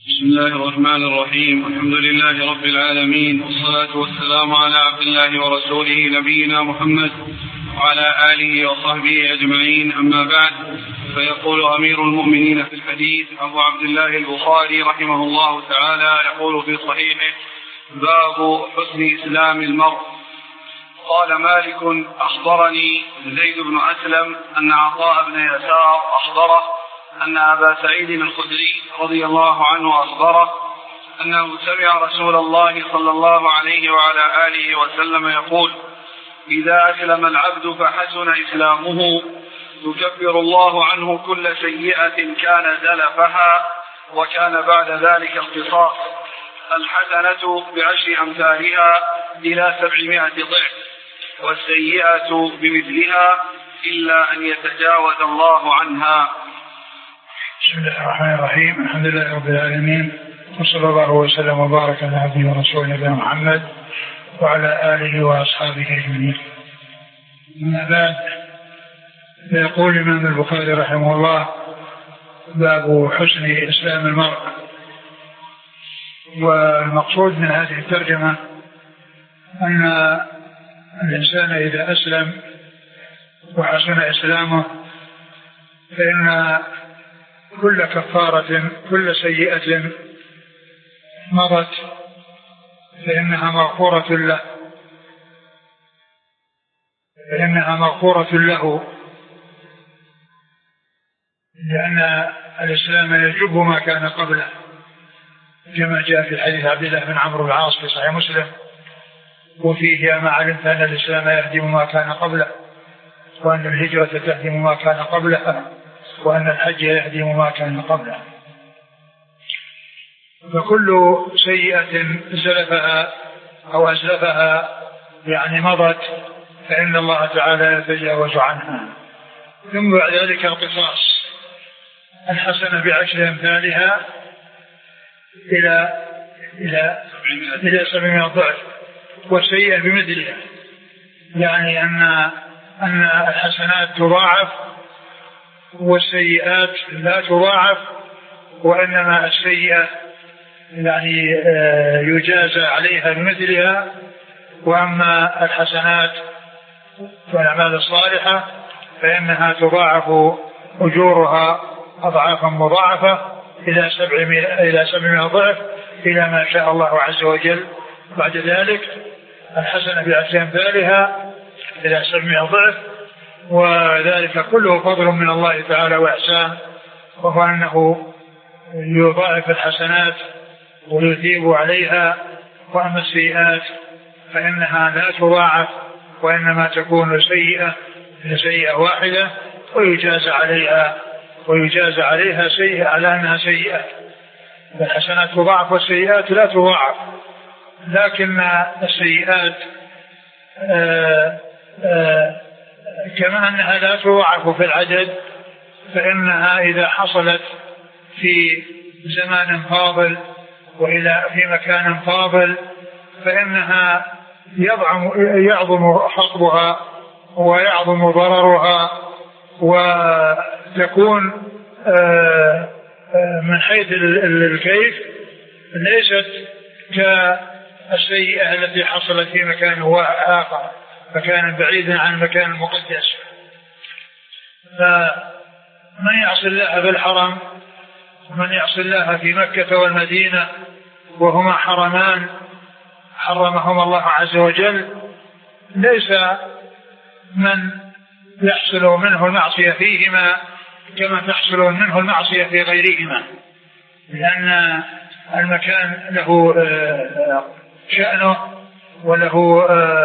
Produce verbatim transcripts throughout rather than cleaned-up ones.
بسم الله الرحمن الرحيم. الحمد لله رب العالمين، والصلاة والسلام على عبد الله ورسوله نبينا محمد وعلى آله وصحبه أجمعين، أما بعد. فيقول أمير المؤمنين في الحديث أبو عبد الله البخاري رحمه الله تعالى يقول في صحيحه: باب حسن إسلام المرء. قال مالك: أخبرني زيد بن أسلم أن عطاء بن يسار أخبره أن أبا سعيد الخدري رضي الله عنه أخبره أنه سمع رسول الله صلى الله عليه وعلى آله وسلم يقول: إذا أسلم العبد فحسن إسلامه يكفر الله عنه كل سيئة كان زلفها، وكان بعد ذلك القصاص، الحسنة بعشر أمثالها إلى سبعمائة ضعف، والسيئة بمثلها إلا أن يتجاوز الله عنها. بسم الله الرحمن الرحيم. الحمد لله رب العالمين، وصلى الله وسلم وبارك على عبده ورسوله نبينا محمد وعلى آله وأصحابه أجمعين. أما بعد، فيقول الإمام البخاري رحمه الله: باب حسن إسلام المرء. والمقصود من هذه الترجمة أن الإنسان إذا أسلم وحسن إسلامه فإن كل كفارة، كل سيئة مضت فإنها مغفورة له، فإنها مغفورة له، لأن الإسلام يجب ما كان قبله، كما جاء في حديث عبد الله بن عمرو بن العاص في صحيح مسلم: وفيه ما علمت أن الإسلام يهدم ما كان قبله، وأن الهجرة تهدم ما كان قبلها، وأن الحج يهدم ما كان قبله. فكل سيئة زلفها أو أزلفها يعني مضت فإن الله تعالى يتجاوز عنها. ثم بعد ذلك القصاص، الحسنة بعشر أمثالها إلى إلى إلى سبعمائة ضعف، والسيئة بمثلها، يعني أن أن الحسنات تضاعف والسيئات لا تضاعف، وإنما السيئة يعني يجازى عليها بمثلها، وأما الحسنات والأعمال الصالحة فإنها تضاعف أجورها أضعافا مضاعفة إلى سبعمائة إلى سبعمائة ضعف، إلى ما شاء الله عز وجل. بعد ذلك الحسنة بعشر أمثالها إلى سبعمائة ضعف، وذلك كله فضل من الله تعالى وإحسان، وهو أنه يضاعف الحسنات ويثيب عليها. وأما السيئات فإنها لا تضاعف، وإنما تكون سيئة سيئة واحدة ويجازى عليها ويجازى عليها سيئة على أنها سيئة. الحسنات تضاعف والسيئات لا تضاعف، لكن السيئات آآ آآ كما أنها لا تضاعف في العدد، فإنها إذا حصلت في زمان فاضل وإلى في مكان فاضل فإنها يضعم يعظم خطبها ويعظم ضررها، وتكون من حيث الكيف ليست كالسيئة التي حصلت في مكان آخر، مكان بعيدا عن المكان المقدس. فمن يعصي الله في الحرم ومن يعصي الله في مكة والمدينة وهما حرمان حرمهما الله عز وجل، ليس من يحصل منه المعصية فيهما كما تحصل منه المعصية في غيرهما، لأن المكان له شأنه وله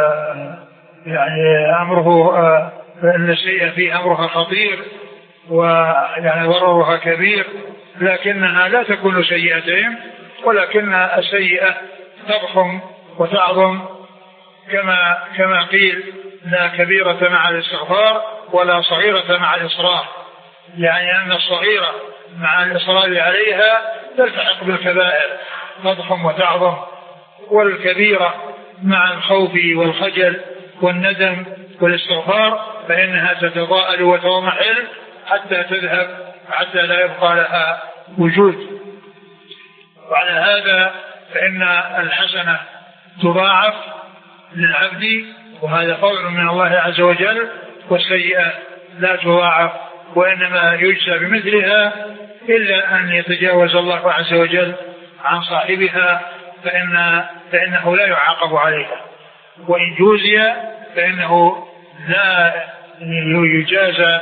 يعني أمره، فإن السيئة فيه أمرها خطير ويعني ضررها كبير، لكنها لا تكون سيئتين، ولكن السيئة تضخم وتعظم، كما كما قيل: لا كبيرة مع الاستغفار ولا صغيرة مع الإصرار، يعني أن الصغيرة مع الإصرار عليها تلتحق بالكبائر تضخم وتعظم، والكبيرة مع الخوف والخجل والندم والاستغفار فإنها تتضاءل وتضمحل حتى تذهب، حتى لا يبقى لها وجود. وعلى هذا فإن الحسنة تضاعف للعبد، وهذا فضل من الله عز وجل، والسيئة لا تضاعف وإنما يجزى بمثلها، إلا أن يتجاوز الله عز وجل عن صاحبها فإن فإنه لا يعاقب عليها، وإن جوزي فإنه لا يجازى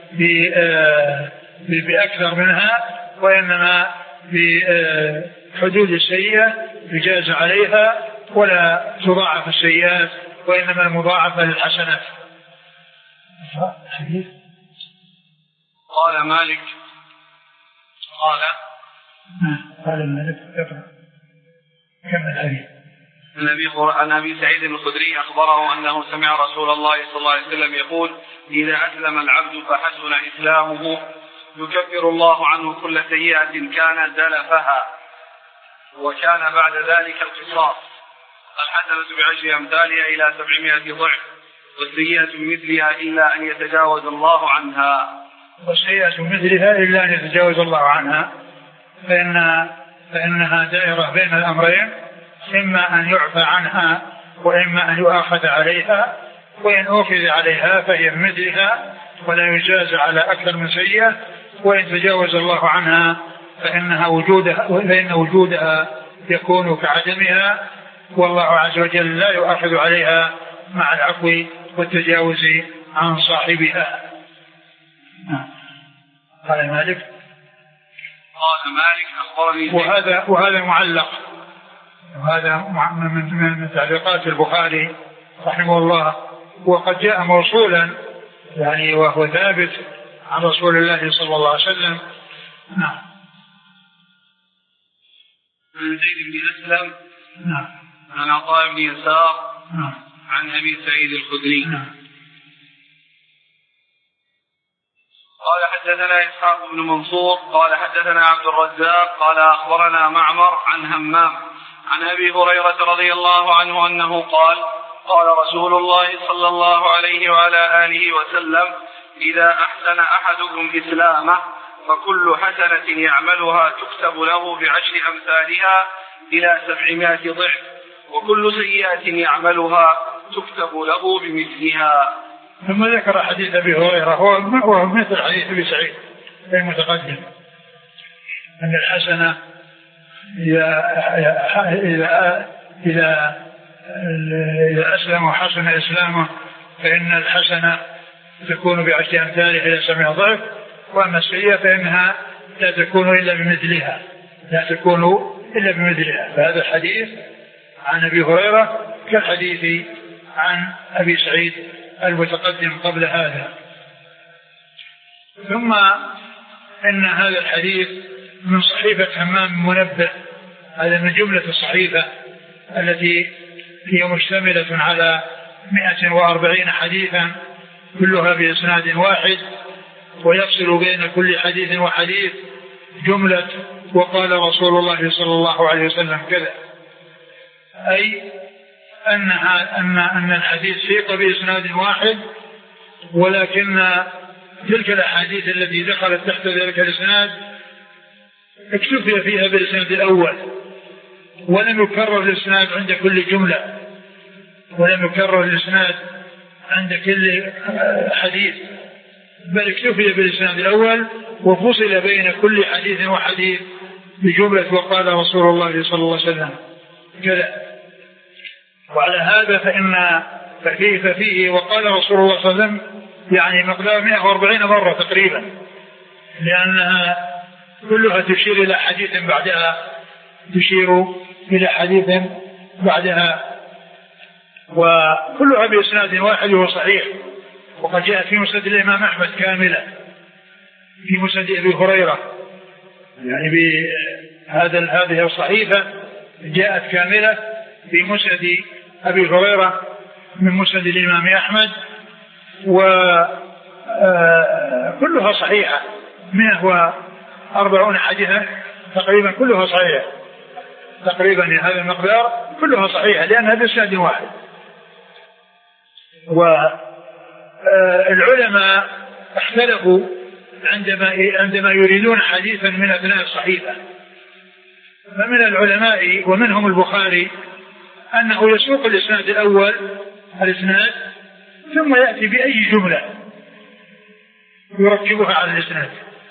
بأكثر منها، وإنما بحدود السيئة يجازى عليها، ولا تضاعف السيئات وإنما مضاعفة للحسنات. قال مالك قال قال مالك كم الحديث عن أبي سعيد الخدري أخبره أنه سمع رسول الله صلى الله عليه وسلم يقول: إذا أسلم العبد فحسن إسلامه يكفر الله عنه كل سيئة كان زلفها، وكان بعد ذلك القصاص، الحسنة بعشر أمثالها إلى سبعمائة ضعف، والسيئة مثلها إلا أن يتجاوز الله عنها. والسيئة مثلها إلا أن يتجاوز الله عنها، فإن فإنها دائرة بين الأمرين، إما أن يعفى عنها وإما أن يؤاخذ عليها، وإن أوخذ عليها فهي مثلها ولا يجاز على أكثر من سيئة، وإن تجاوز الله عنها فإنها وجودها فإن وجودها يكون كعدمها، والله عز وجل لا يؤاخذ عليها مع العفو والتجاوز عن صاحبها. قال مالك قال مالك أخبرني وهذا وهذا معلق، وهذا من تعليقات البخاري رحمه الله، وقد جاء موصولا يعني وهو ثابت عن رسول الله صلى الله عليه وسلم. نعم. عن زيد بن أسلم نعم. عن عطاء بن يسار نعم. عن أبي سعيد الخدري. نعم. قال حدثنا إسحاق بن منصور قال حدثنا عبد الرزاق قال أخبرنا معمر عن همام عن أبي هريرة رضي الله عنه أنه قال: قال رسول الله صلى الله عليه وعلى آله وسلم: إذا أحسن أحدكم إسلامه فكل حسنة يعملها تكتب له بعشر أمثالها إلى سبعمائة ضعف، وكل سيئة يعملها تكتب له بمثلها. ثم ذكر حديث أبي هريرة وهو مثل حديث أبي سعيد المتقدم، أن الحسنة إذا إذا إذا إذا أسلم وحسن إسلامه فإن الحسنة تكون بعشر أمثالها إلى سبعمائة ضعف، وأما السيئة فإنها لا تكون إلا بمثلها لا تكون إلا بمثلها. فهذا الحديث عن أبي هريرة كالحديث عن أبي سعيد المتقدم قبل هذا. ثم إن هذا الحديث من صحيفة همام منبه، هذا من جملة الصحيفة التي هي مشتملة على مئة وأربعين حديثا كلها بإسناد واحد، ويفصل بين كل حديث وحديث جملة وقال رسول الله صلى الله عليه وسلم كذا، أي أن أن أن الحديث سيق بإسناد واحد، ولكن تلك الأحاديث التي دخلت تحت ذلك الإسناد اكتفي فيها بالإسناد الأول، ولم يكرر الإسناد عند كل جملة، ولم يكرر الإسناد عند كل حديث، بل اكتفي بالإسناد الأول، وفصل بين كل حديث وحديث بجملة وقال رسول الله صلى الله عليه وسلم كذا. وعلى هذا فإن ففيه, ففيه وقال رسول الله صلى الله عليه وسلم يعني مقدار مئة وأربعين مرة تقريبا، لأنها كلها تشير إلى حديث بعدها تشير إلى حديث بعدها، وكلها بإسناد واحد وهو صحيح. وقد جاء في مسند الإمام أحمد كاملة في مسند أبي هريرة، يعني بهذا هذه الصحيفة جاءت كاملة في مسند أبي هريرة من مسند الإمام أحمد، وكلها صحيحة مئة وأربعون حديثا تقريبا كلها صحيحة تقريبا هذا المقدار كلها صحيحة لأنها بإسناد واحد. والعلماء اختلفوا عندما عندما يريدون حديثا من أثناء الصحيفة، فمن العلماء ومنهم البخاري أنه يسوق الإسناد الأول الإسناد ثم يأتي بأي جملة يركبها على الإسناد،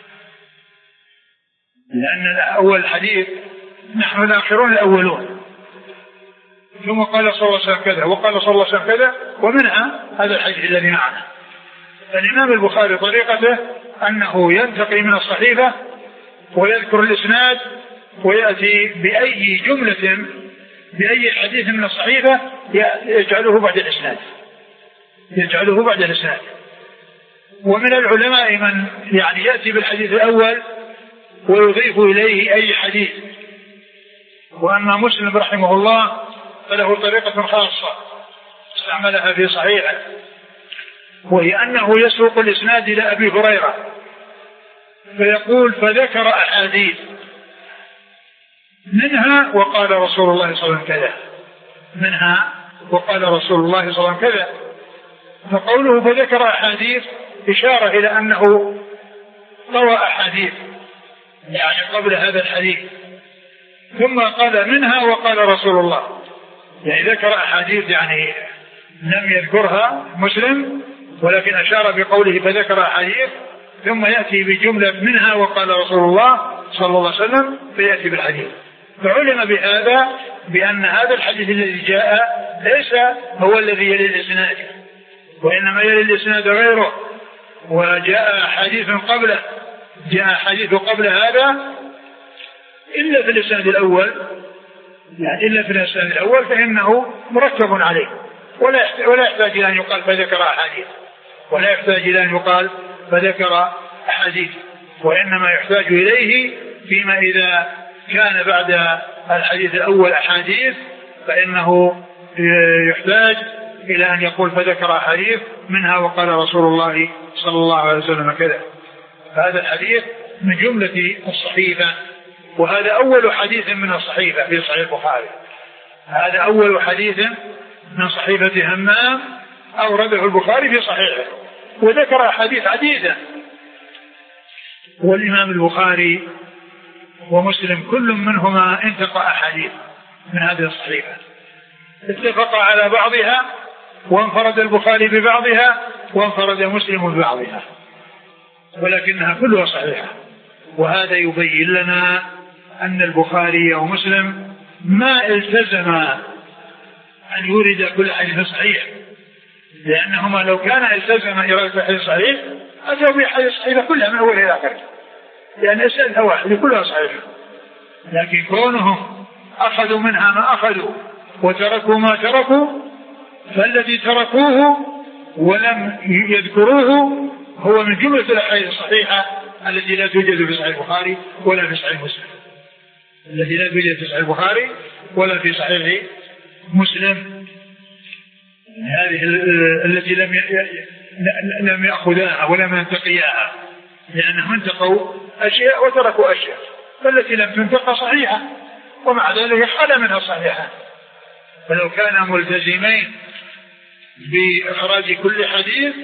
لأن أول الحديث نحن الآخرون الأولون، ثم قال صلى الله عليه وسلم كذا وقال صلى الله عليه وسلم كذا، ومنها هذا الحديث الذي معنا. فالإمام البخاري طريقته أنه ينتقي من الصحيفة ويذكر الإسناد ويأتي بأي جملة بأي حديث من الصحيفة يجعله بعد الإسناد يجعله بعد الإسناد. ومن العلماء من يعني يأتي بالحديث الأول ويضيف إليه أي حديث. وأما مسلم رحمه الله فله طريقة خاصة استعملها في صحيحه، وهي أنه يسوق الإسناد إلى أبي هريرة فيقول فذكر أحاديث منها وقال رسول الله صلى الله عليه وسلم كذا منها وقال رسول الله صلى الله عليه وسلم كذا. فقوله فذكر أحاديث إشارة إلى أنه روى أحاديث يعني قبل هذا الحديث، ثم قال منها وقال رسول الله، يعني ذكر أحاديث يعني لم يذكرها مسلم ولكن أشار بقوله فذكر أحاديث، ثم يأتي بجملة منها وقال رسول الله صلى الله عليه وسلم فيأتي بالحديث. فعلم بهذا بأن هذا الحديث الذي جاء ليس هو الذي يلي الإسناد، وإنما يلي الإسناد غيره، وجاء حديث قبله جاء حديث قبل هذا إلا في الإسناد الأول يعني إلا في الإسناد الأول فإنه مركب عليه ولا يحتاج إلى أن يقال فذكر أحاديث ولا يحتاج إلى أن يقال فذكر أحاديث، وإنما يحتاج إليه فيما إذا كان بعد الحديث الأول أحاديث فإنه يحتاج إلى أن يقول فذكر أحاديث منها وقال رسول الله صلى الله عليه وسلم كذا. فهذا الحديث من جملة الصحيفة، وهذا أول حديث من الصحيفة في صحيح البخاري، هذا أول حديث من صحيفة همام أورده البخاري في صحيحه، وذكر أحاديث عديدة. والإمام البخاري ومسلم كل منهما انتقى أحاديث من هذه الصحيفة، اتفق على بعضها وانفرد البخاري ببعضها وانفرد مسلم ببعضها، ولكنها كلها صحيحة. وهذا يبين لنا أن البخاري ومسلم ما التزم أن يورد كل حديث صحيح، لأنهما لو كان التزم إرادة حديث صحيح أتوا بحديث صحيحة كلها من أول إلى آخر، لأن أسئلة واحدة كلها صحيحة. لكن كونهم أخذوا منها ما أخذوا وتركوا ما تركوا، فالذي تركوه ولم يذكروه هو من جملة الأحاديث الصحيحة التي لا توجد في صحيح البخاري ولا في صحيح مسلم التي لا توجد في صحيح البخاري ولا في صحيح مسلم هذه التي لم لم يأخذاها ولم ينتقياها، لأنهم انتقوا أشياء وتركوا أشياء، فالتي لم تنتقى صحيحة ومع ذلك خلا منها صحيحة. فلو كان ملتزمين بإخراج كل حديث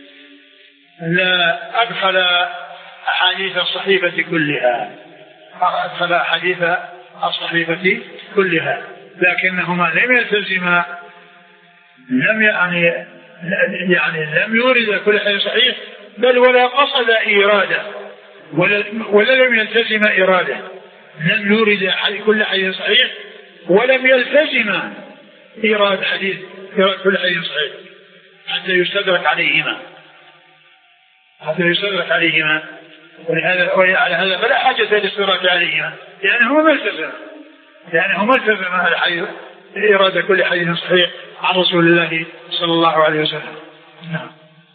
لا أدخل أحاديث الصحيفة كلها أدخل أحاديث الصحيفة كلها، لكنهما لم يلتزما لم يعني يعني لم يورد كل حديث صحيح، بل ولا قصد إرادة ولا, ولا لم يلتزم إرادة، لم يورد كل حديث صحيح ولم يلتزم إيراد حديث إيراد كل حديث صحيح حتى يستدرك عليهما حتى يستدرك عليهما ولهذا على هذا فلا حاجة للاستدراك عليهما، لأنه ما التزم لأنه ما التزم الحديث إرادة كل حديث صحيح عن رسول الله صلى الله عليه وسلم. نعم.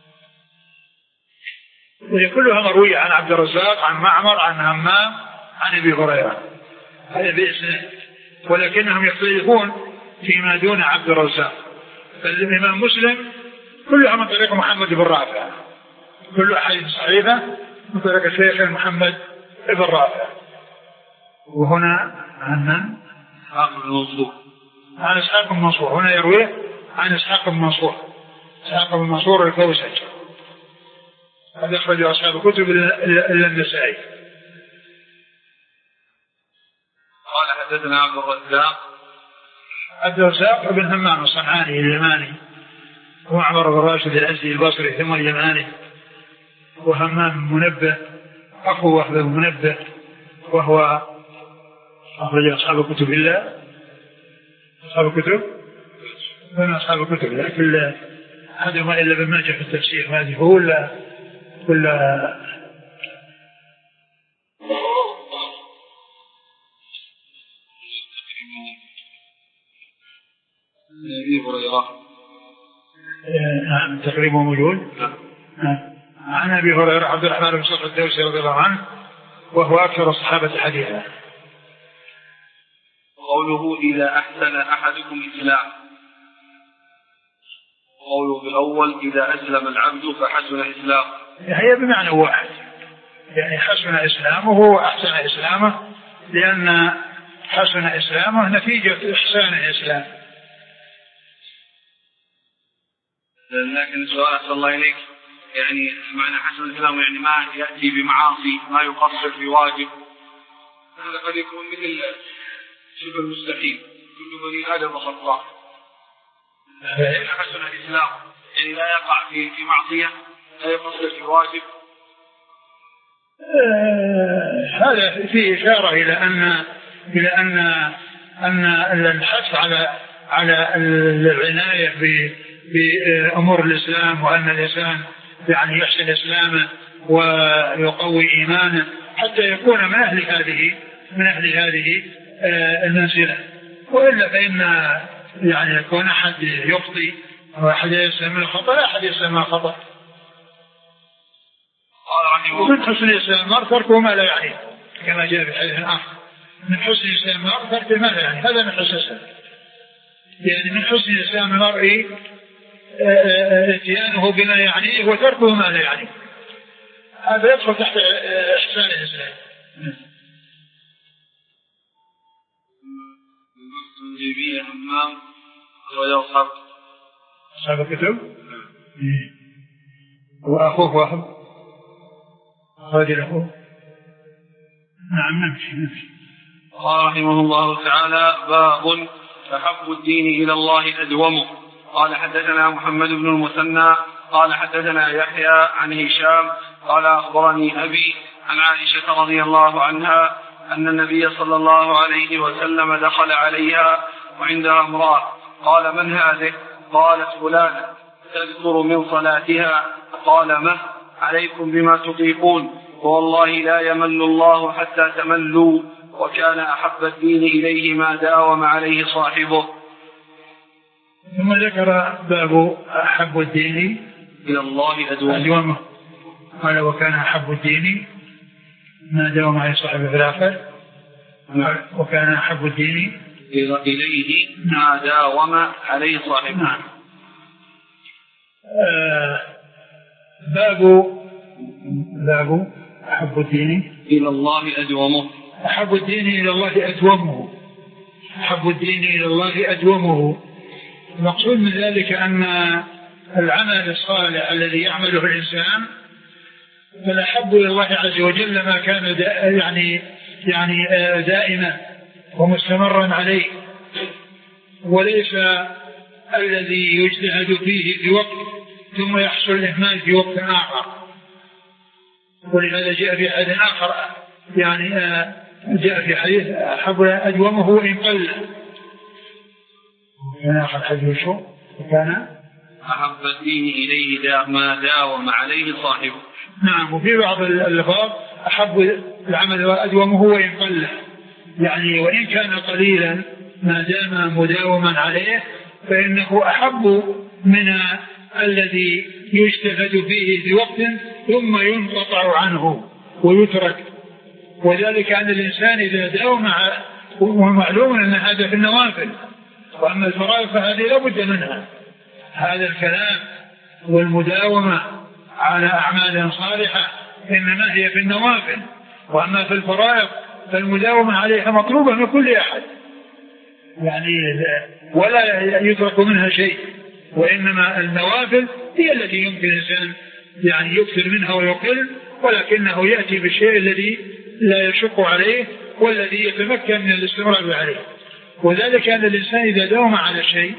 وهي كلها مروية عن عبد الرزاق عن معمر عن همام عن أبي هريرة، هذا بإسناد، ولكنهم يختلفون فيما دون عبد الرزاق. فالإمام مسلم كلها من طريق محمد بن رافع، كل أحاديث صحيحة من طريق الشيخ محمد بن رافع. وهنا عن إسحاق بن منصور عن إسحاق بن منصور، هنا يرويه عن إسحاق بن منصور إسحاق بن منصور الكوسج، هذا أخرج أصحاب الكتب إلا النسائي. قال حدثنا عبد الرزاق عبد الرزاق بن همام الصنعاني اليماني، وعمر بن راشد الأزدي البصري ثم اليماني، وهمام منبه أخو وهب بن منبه، وهو أخرج أصحاب الكتب إلا أصحاب الكتب من أصحاب الكتب، لكن أحدهما إلا ابن ماجه في التفسير، هذه هو ولا ولا أبي هريرة. نعم تقريبا موجود. عن أبي هريرة عبد الرحمن بن صخر الدوسي رضي الله عنه، وهو أكثر الصحابة حديثا. قوله إذا أحسن أحدكم إسلام، قوله بالأول إذا أسلم العبد فحسن إسلامه، هي بمعنى واحد، يعني حسن إسلامه وأحسن إسلامه، لأن حسن إسلامه نتيجة إحسان الإسلام. لكن السؤال أسأل الله إليك، يعني معنى حسن الإسلام يعني ما يأتي بمعاصي، ما يقصر في واجب، هذا قد يكون مثل شبه المستحيل، كل بني آدم خطاء. حسن الإسلام يعني لا يقع في في معصية، لا يقصر في واجب. آه هذا فيه إشارة إلى أن إلى أن أن الحث على على العناية بأمور الإسلام، وأن الإنسان يعني يحسن إسلامه ويقوي إيمانه حتى يكون من أهل هذه من أهل هذه آه المنزلة. وإلا فإن يعني يكون أحد يخطي أو أحد يسلم من الخطأ، لا أحد يسلم من الخطأ. ومن حسن الإسلام المرء تركه ما لا يعني، كما جاء في حديث آخر من حسن الإسلام المرء تركه ما لا يعني، هذا من حسن الإسلام. يعني من حسن الإسلام المرء اتيانه بما يعنيه وتركه ما لا يعنيه، هذا يدخل تحت إحسان الإسلام. جيبية همام رجل أصحاب أصحاب الكتب، وأخوه واحد رجل أخوه. نعم نمشي نمشي. قال رحمه الله تعالى: باب أحب الدين إلى الله أدومه. قال حدثنا محمد بن المثنى قال حدثنا يحيى عن هشام قال أخبرني أبي عن عائشة رضي الله عنها أن النبي صلى الله عليه وسلم دخل عليها وعندها امرأة، قال: من هذه؟ قالت: فلانة تذكر من صلاتها. قال: مه عليكم بما تطيقون، والله لا يمل الله حتى تملوا، وكان أحب الدين إليه ما داوم عليه صاحبه. ثم ذكر باب أحب الدين إلى الله أدومه، قال: وكان أحب الدين ما داوم عليه صاحبه في الآخر، وكان أحب الدين إليه ما داوم عليه صاحبه. نعم. آه باب باب أحب الدين إلى الله أدومه. أحب الدين إلى الله أدومه أحب الدين إلى الله أدومه. المقصود من ذلك أن العمل الصالح الذي يعمله الإنسان فالأحب إلى الله عز وجل ما كان يعني يعني دائما ومستمرا عليه، وليس الذي يجتهد فيه في وقت ثم يحصل الإهمال في وقت آخر. ولهذا جاء في حديث آخر يعني جاء في حديث أحب أدومه وإن قل. وكان آخر حديث شو وكان أحب الدين إليه دا ما داوم عليه صاحبه. نعم. وفي بعض الألفاظ أحب العمل أدومه وإن قل، يعني وإن كان قليلا ما دام مداوما عليه فإنه أحب من الذي يجتهد فيه في وقت ثم ينقطع عنه ويترك. وذلك أن الإنسان إذا داوم، ومعلوم أن هذا في النوافل، وأما الفرائض فهذه لا بد منها. هذا الكلام والمداومة على أعمال صالحة إنما هي في النوافل، وأما في الفرائض فالمداومة عليها مطلوبة من كل أحد، يعني ولا يترك منها شيء. وإنما النوافل هي التي يمكن الإنسان يعني يكثر منها ويقل، ولكنه يأتي بالشيء الذي لا يشق عليه والذي يتمكن من الاستمرار عليه. وذلك أن الإنسان إذا داوم على شيء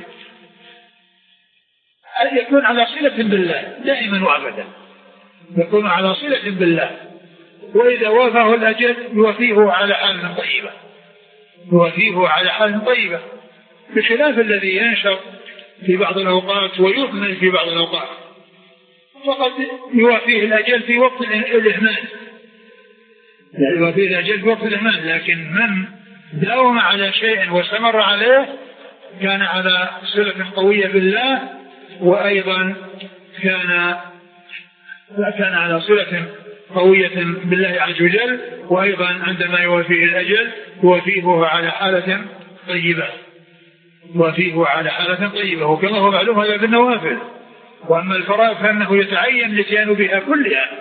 يكون على صلة بالله دائما وأبدا، يكون على صلة بالله، وإذا وافاه الأجل يوافيه على حال طيبة، يوافيه على حال طيبة، بخلاف الذي ينشر في بعض الأوقات ويهمل في بعض الأوقات، فقد يوافيه الأجل في وقت الإهمال، يوافيه الأجل في وقت الإهمال. لكن من داوم على شيء واستمر عليه كان على صلة قوية بالله، وأيضا كان كان على صلة قوية بالله عز وجل، وأيضا عندما يوافيه الأجل يوافيه على حالة طيبة، يوافيه على حالة طيبة. وكما هو معلوم هذا بالنوافل. وأما الفرائض فإنه يتعين الاتيان بها كلها،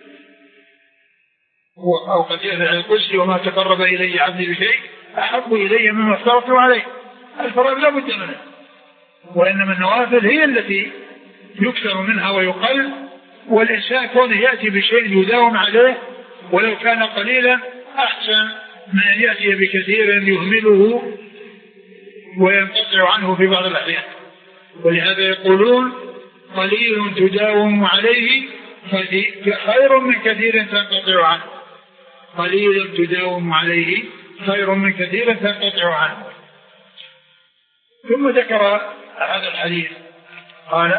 أو قد يفعل القدس وما تقرب إلي عبدي بشيء أحب إلي مما افترضته عليه. الفرائض لا بد منها، وإنما النوافل هي التي يكثر منها ويقل. والإنسان كونه يأتي بشيء يداوم عليه ولو كان قليلا أحسن من أن يأتي بكثير يهمله وينقطع عنه في بعض الأحيان. ولهذا يقولون قليل تداوم عليه خير من كثير تنقطع عنه، قليل تداوم عليه خير من كثير تنقطع عنه. ثم ذكر هذا الحديث قال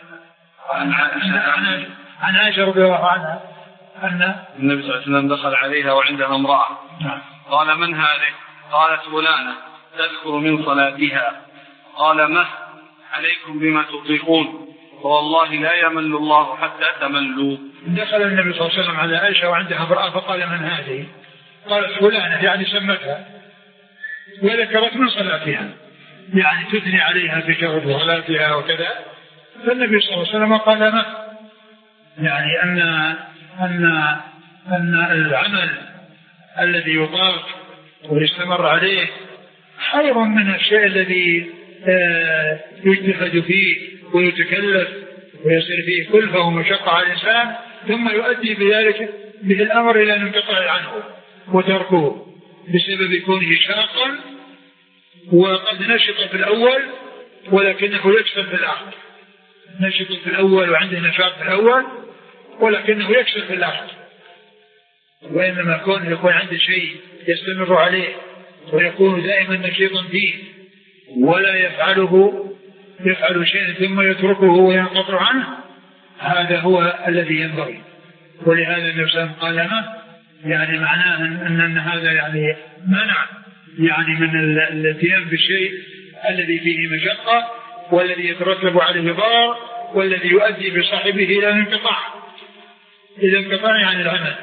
عن عائشة رضي الله عنها أن النبي صلى الله عليه وسلم دخل عليها وعندها امرأة، قال من هذه؟ قالت فلانة تذكر من صلاتها. قال مه عليكم بما تطيقون، والله لا يمل الله حتى تملوا. دخل النبي صلى الله عليه وسلم على عائشة وعندها امرأة فقال من هذه؟ قالت فلانة، يعني سمتها وذكرت من صلاتها، يعني تثني عليها في كثرة صلاتها وكذا. فالنبي صلى الله عليه وسلم قال ما، يعني أن أن أن العمل الذي يطاق ويستمر عليه خير من الشيء الذي يجتهد فيه ويتكلف ويصير فيه كلفة ومشقة على الإنسان، ثم يؤدي بذلك به الأمر إلى الانقطاع عنه وتركه بسبب كونه شاقا، وقد نشط في الأول ولكنه يكسل في الآخر. نشط في الأول وعنده نشاط في الأول ولكنه يكسل في الآخر. وإنما كونه يكون عنده شيء يستمر عليه ويكون دائما نشيطا فيه ولا يفعله يفعل شيء ثم يتركه وينقطع عنه، هذا هو الذي ينبغي. ولهذا النبي صلى الله عليه وسلم قال ما، يعني معناه أن, أن هذا يعني منع يعني من الاتيان بالشيء الذي فيه مشقة والذي يترتب عليه ضرر والذي يؤدي بصاحبه إلى الانقطاع إلى الانقطاع عن العمل.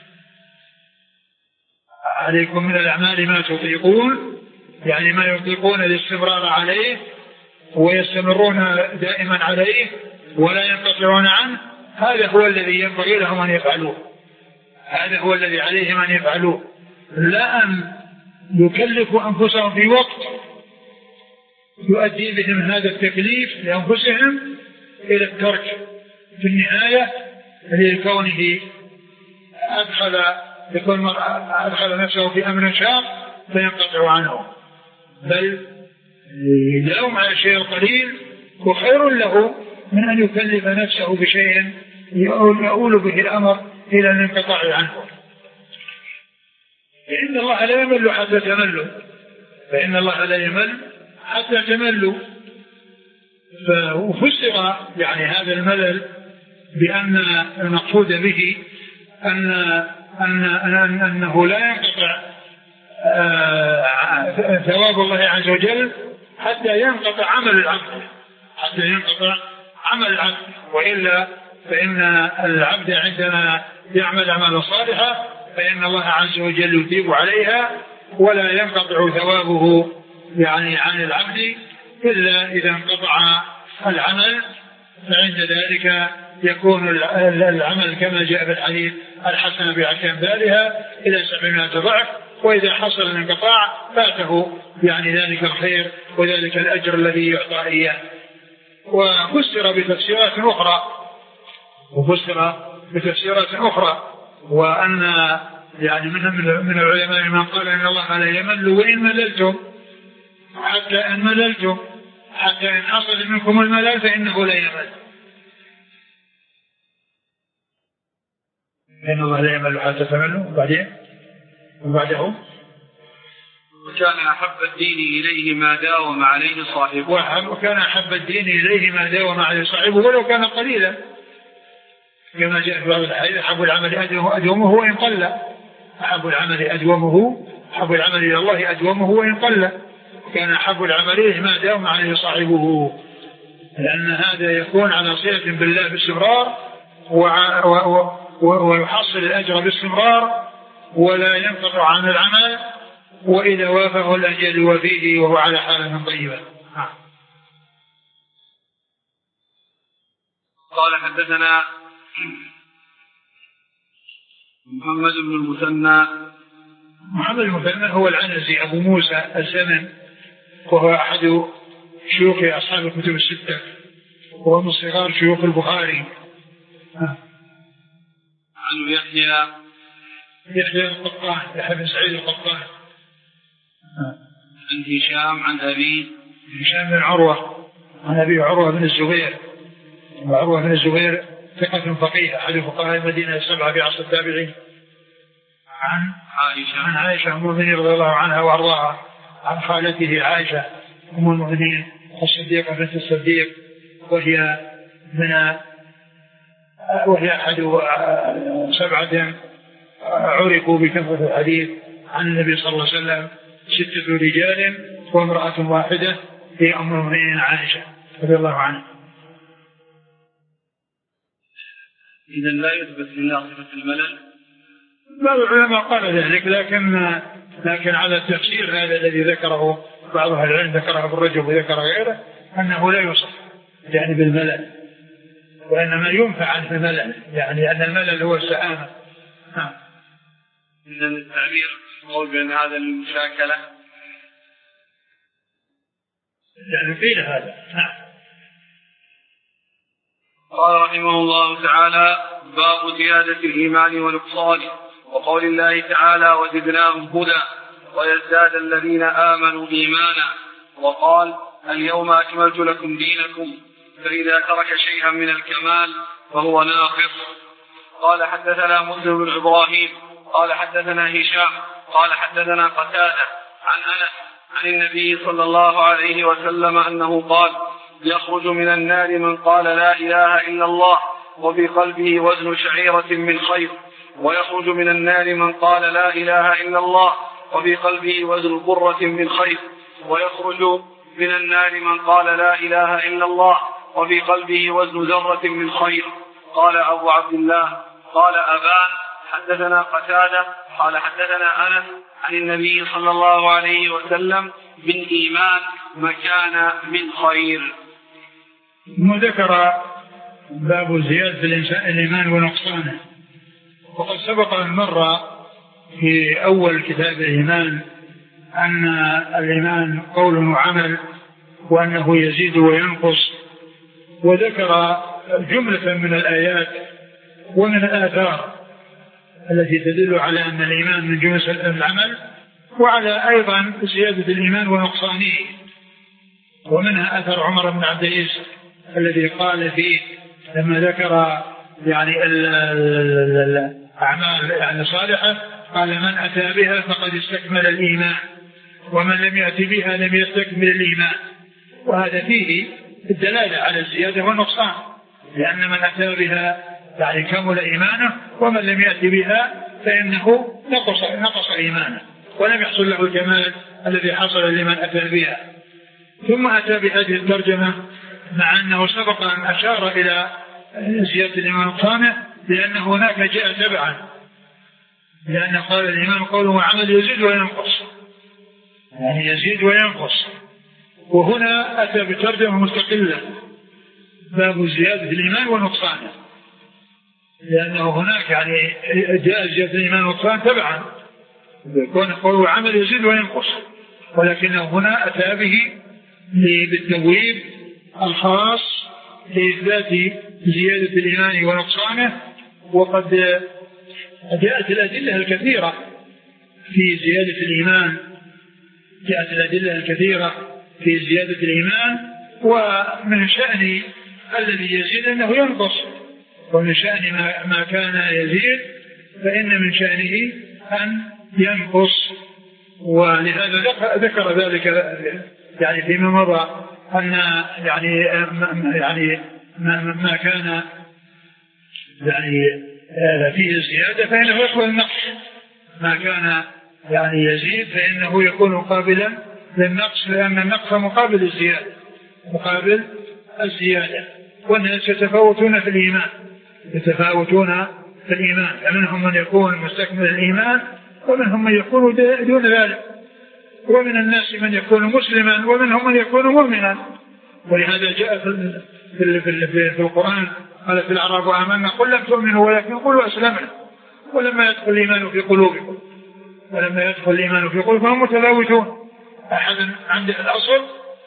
عليكم من الأعمال ما تطيقون، يعني ما يطيقون الاستمرار عليه ويستمرون دائما عليه ولا ينقطعون عنه، هذا هو الذي ينبغي لهم أن يفعلوه، هذا هو الذي عليهم أن يفعلوه، لا أن يكلفوا أنفسهم في وقت يؤدي بهم هذا التكليف لأنفسهم إلى الترك في النهاية لكونه أدخل يكون أدخل نفسه في أمر شاق فينقطع عنه، بل يداوم على شيء قليل وخير له من أن يكلف نفسه بشيء يؤول به الأمر إلى الانقطاع عنه. فإن الله لا يمل حتى تملوا، فإن الله لا يمل حتى تملوا. ففسر يعني هذا الملل بأن المقصود به أن أن أن أنه لا ينقطع ثواب الله عز وجل حتى ينقطع عمل العبد، حتى ينقطع عمل العبد، وإلا فإن العبد عندما يعمل أعمال صالحة فإن الله عز وجل يثيب عليها ولا ينقطع ثوابه يعني عن العبد إلا إذا انقطع العمل، فعند ذلك يكون العمل كما جاء في الحديث الحسنة بعشر أمثالها إلى سبعمائة ضعف، وإذا حصل الانقطاع فاته يعني ذلك الخير وذلك الأجر الذي يعطى إياه. وفسر بتفسيرات أخرى وفسر بتفسيرات أخرى وأن يعني من من العلماء من قال إن الله لا يمل وإن مللتم، حتى إن مللتم، حتى إن حصل منكم الملل فإنه لا يمل. إن الله لا يمل حتى تملوا. وبعدين وبعده وكان أحب الدين إليه ما داوم عليه صاحبه. وكان أحب الدين إليه ما داوم عليه صاحبه ولو كان قليلا، كما جاء في بعض الحديث: أحب العمل أدومه وإن قل. أحب العمل أدومه، أحب العمل إلى الله أدومه وإن قل. كان أحب العمل ما داوم عليه صاحبه، لأن هذا يكون على صلة بالله باستمرار ويحصل الأجر باستمرار ولا ينقطع عن العمل، وإذا وافه الأجل وفيه وهو على حالة طيبة. قال حدثنا محمد بن المثنى. محمد المثنى هو العنزي أبو موسى الزمن، وهو أحد شيوخ أصحاب الكتب الستة، وهو من صغار شيوخ البخاري. عن يحيى يحيى القطان، يحيى بن سعيد القطان. عن هشام عن أبي هشام بن عروة عن أبي عروة بن الزبير. وعروة بن الزبير ثقة فقيه، أحد فقهاء المدينة السبعة في عصر التابعين. عن عائشة عن عائشة أم المؤمنين رضي الله عنها وأرضاها، عن خالته عائشة أم المؤمنين الصديقة بنت الصديق، وهي من وهي أحد سبعة عرفوا بكثرة الحديث عن النبي صلى الله عليه وسلم، ستة رجال وامرأة واحدة في أم المؤمنين عائشة رضي الله عنها. إذا لا يثبت لله صفة الملل. بعض العلماء قال ذلك، لكن لكن على التفسير هذا الذي ذكره بعض أهل العلم، ذكره ابن رجب وذكر غيره، أنه لا يوصف يعني بالملل، وإنما ينفع عن الملل، يعني أن الملل هو السآمة. إذا التعبير قول بأن هذا المشاكلة يعني قيل هذا. نعم. قال رحمه الله تعالى: باب زيادة الإيمان ونقصانه، وقول الله تعالى: وزدناهم هدى ويزداد الذين آمنوا إيمانا. وقال: اليوم أكملت لكم دينكم، فإذا ترك شيئا من الكمال فهو ناقص. قال حدثنا مسلم بن إبراهيم قال حدثنا هشام قال حدثنا قتادة عن أنس عن النبي صلى الله عليه وسلم أنه قال: يخرج من النار من قال لا إله إلا الله وفي قلبه وزن شعيرة من خير، ويخرج من النار من قال لا إله إلا الله وفي قلبه وزن برة من خير، ويخرج من النار من قال لا إله إلا الله وفي قلبه وزن ذرة من خير. قال أبو عبد الله قال أبان حدثنا قتادة قال حدثنا أنس عن النبي صلى الله عليه وسلم: بالإيمان مكان من خير. ثم ذكر باب زيادة الإنسان الإيمان ونقصانه. وقد سبق أن مر في أول كتاب الإيمان أن الإيمان قول وعمل، وأنه يزيد وينقص، وذكر جملة من الآيات ومن الآثار التي تدل على أن الإيمان من جنس العمل، وعلى أيضا زيادة الإيمان ونقصانه. ومنها أثر عمر بن عبد العزيز الذي قال فيه لما ذكر يعني الأعمال يعني صالحة، قال: من أتى بها فقد استكمل الإيمان، ومن لم يأتي بها لم يستكمل الإيمان. وهذا فيه الدلالة على الزيادة والنقصان، لأن من أتى بها يعني كمل إيمانه، ومن لم يأتي بها فإنه نقص, نقص إيمانه ولم يحصل له الكمال الذي حصل لمن أتى بها. ثم أتى بهذه الترجمة مع أنه سبق أن أشار إلى زيادة الإيمان ونقصانه، لأن هناك جاء تبعا، لأن قال الإيمان قول وعمل يزيد وينقص، يعني يزيد وينقص. وهنا أتى بترجمة مستقلة: باب زيادة الإيمان ونقصانه، لأنه هناك يعني جاء زيادة الإيمان والنقصان تبعا، يكون قول وعمل يزيد وينقص، ولكنه هنا أتى به بالتبويب الخاص لإثبات زيادة الإيمان ونقصانه. وقد جاءت الأدلة الكثيرة في زيادة الإيمان، جاءت الأدلة الكثيرة في زيادة الإيمان، ومن شأن الذي يزيد أنه ينقص، ومن شأن ما, ما كان يزيد فإن من شأنه أن ينقص. ولهذا ذكر ذلك يعني فيما مضى أن يعني يعني ما, ما كان يعني فيه الزيادة فإنه يقبل النقص، ما كان يعني يزيد فإنه يكون قابلا للنقص، لأن النقص مقابل الزيادة، مقابل الزيادة. والناس يتفاوتون في الإيمان، يتفاوتون في الإيمان، منهم من يكون مستكمل الإيمان ومنهم من يكون دون ذلك، ومن الناس من يكون مسلما ومنهم من يكون مؤمنا. ولهذا جاء في, في, في, في, في القرآن قال في الأعراب آمنا قل لم تؤمنوا ولكن قلوا أسلمنا ولما يدخل الإيمان في قلوبكم، ولما يدخل الإيمان في قلوبكم هم متفاوتون، أحد عند الأصل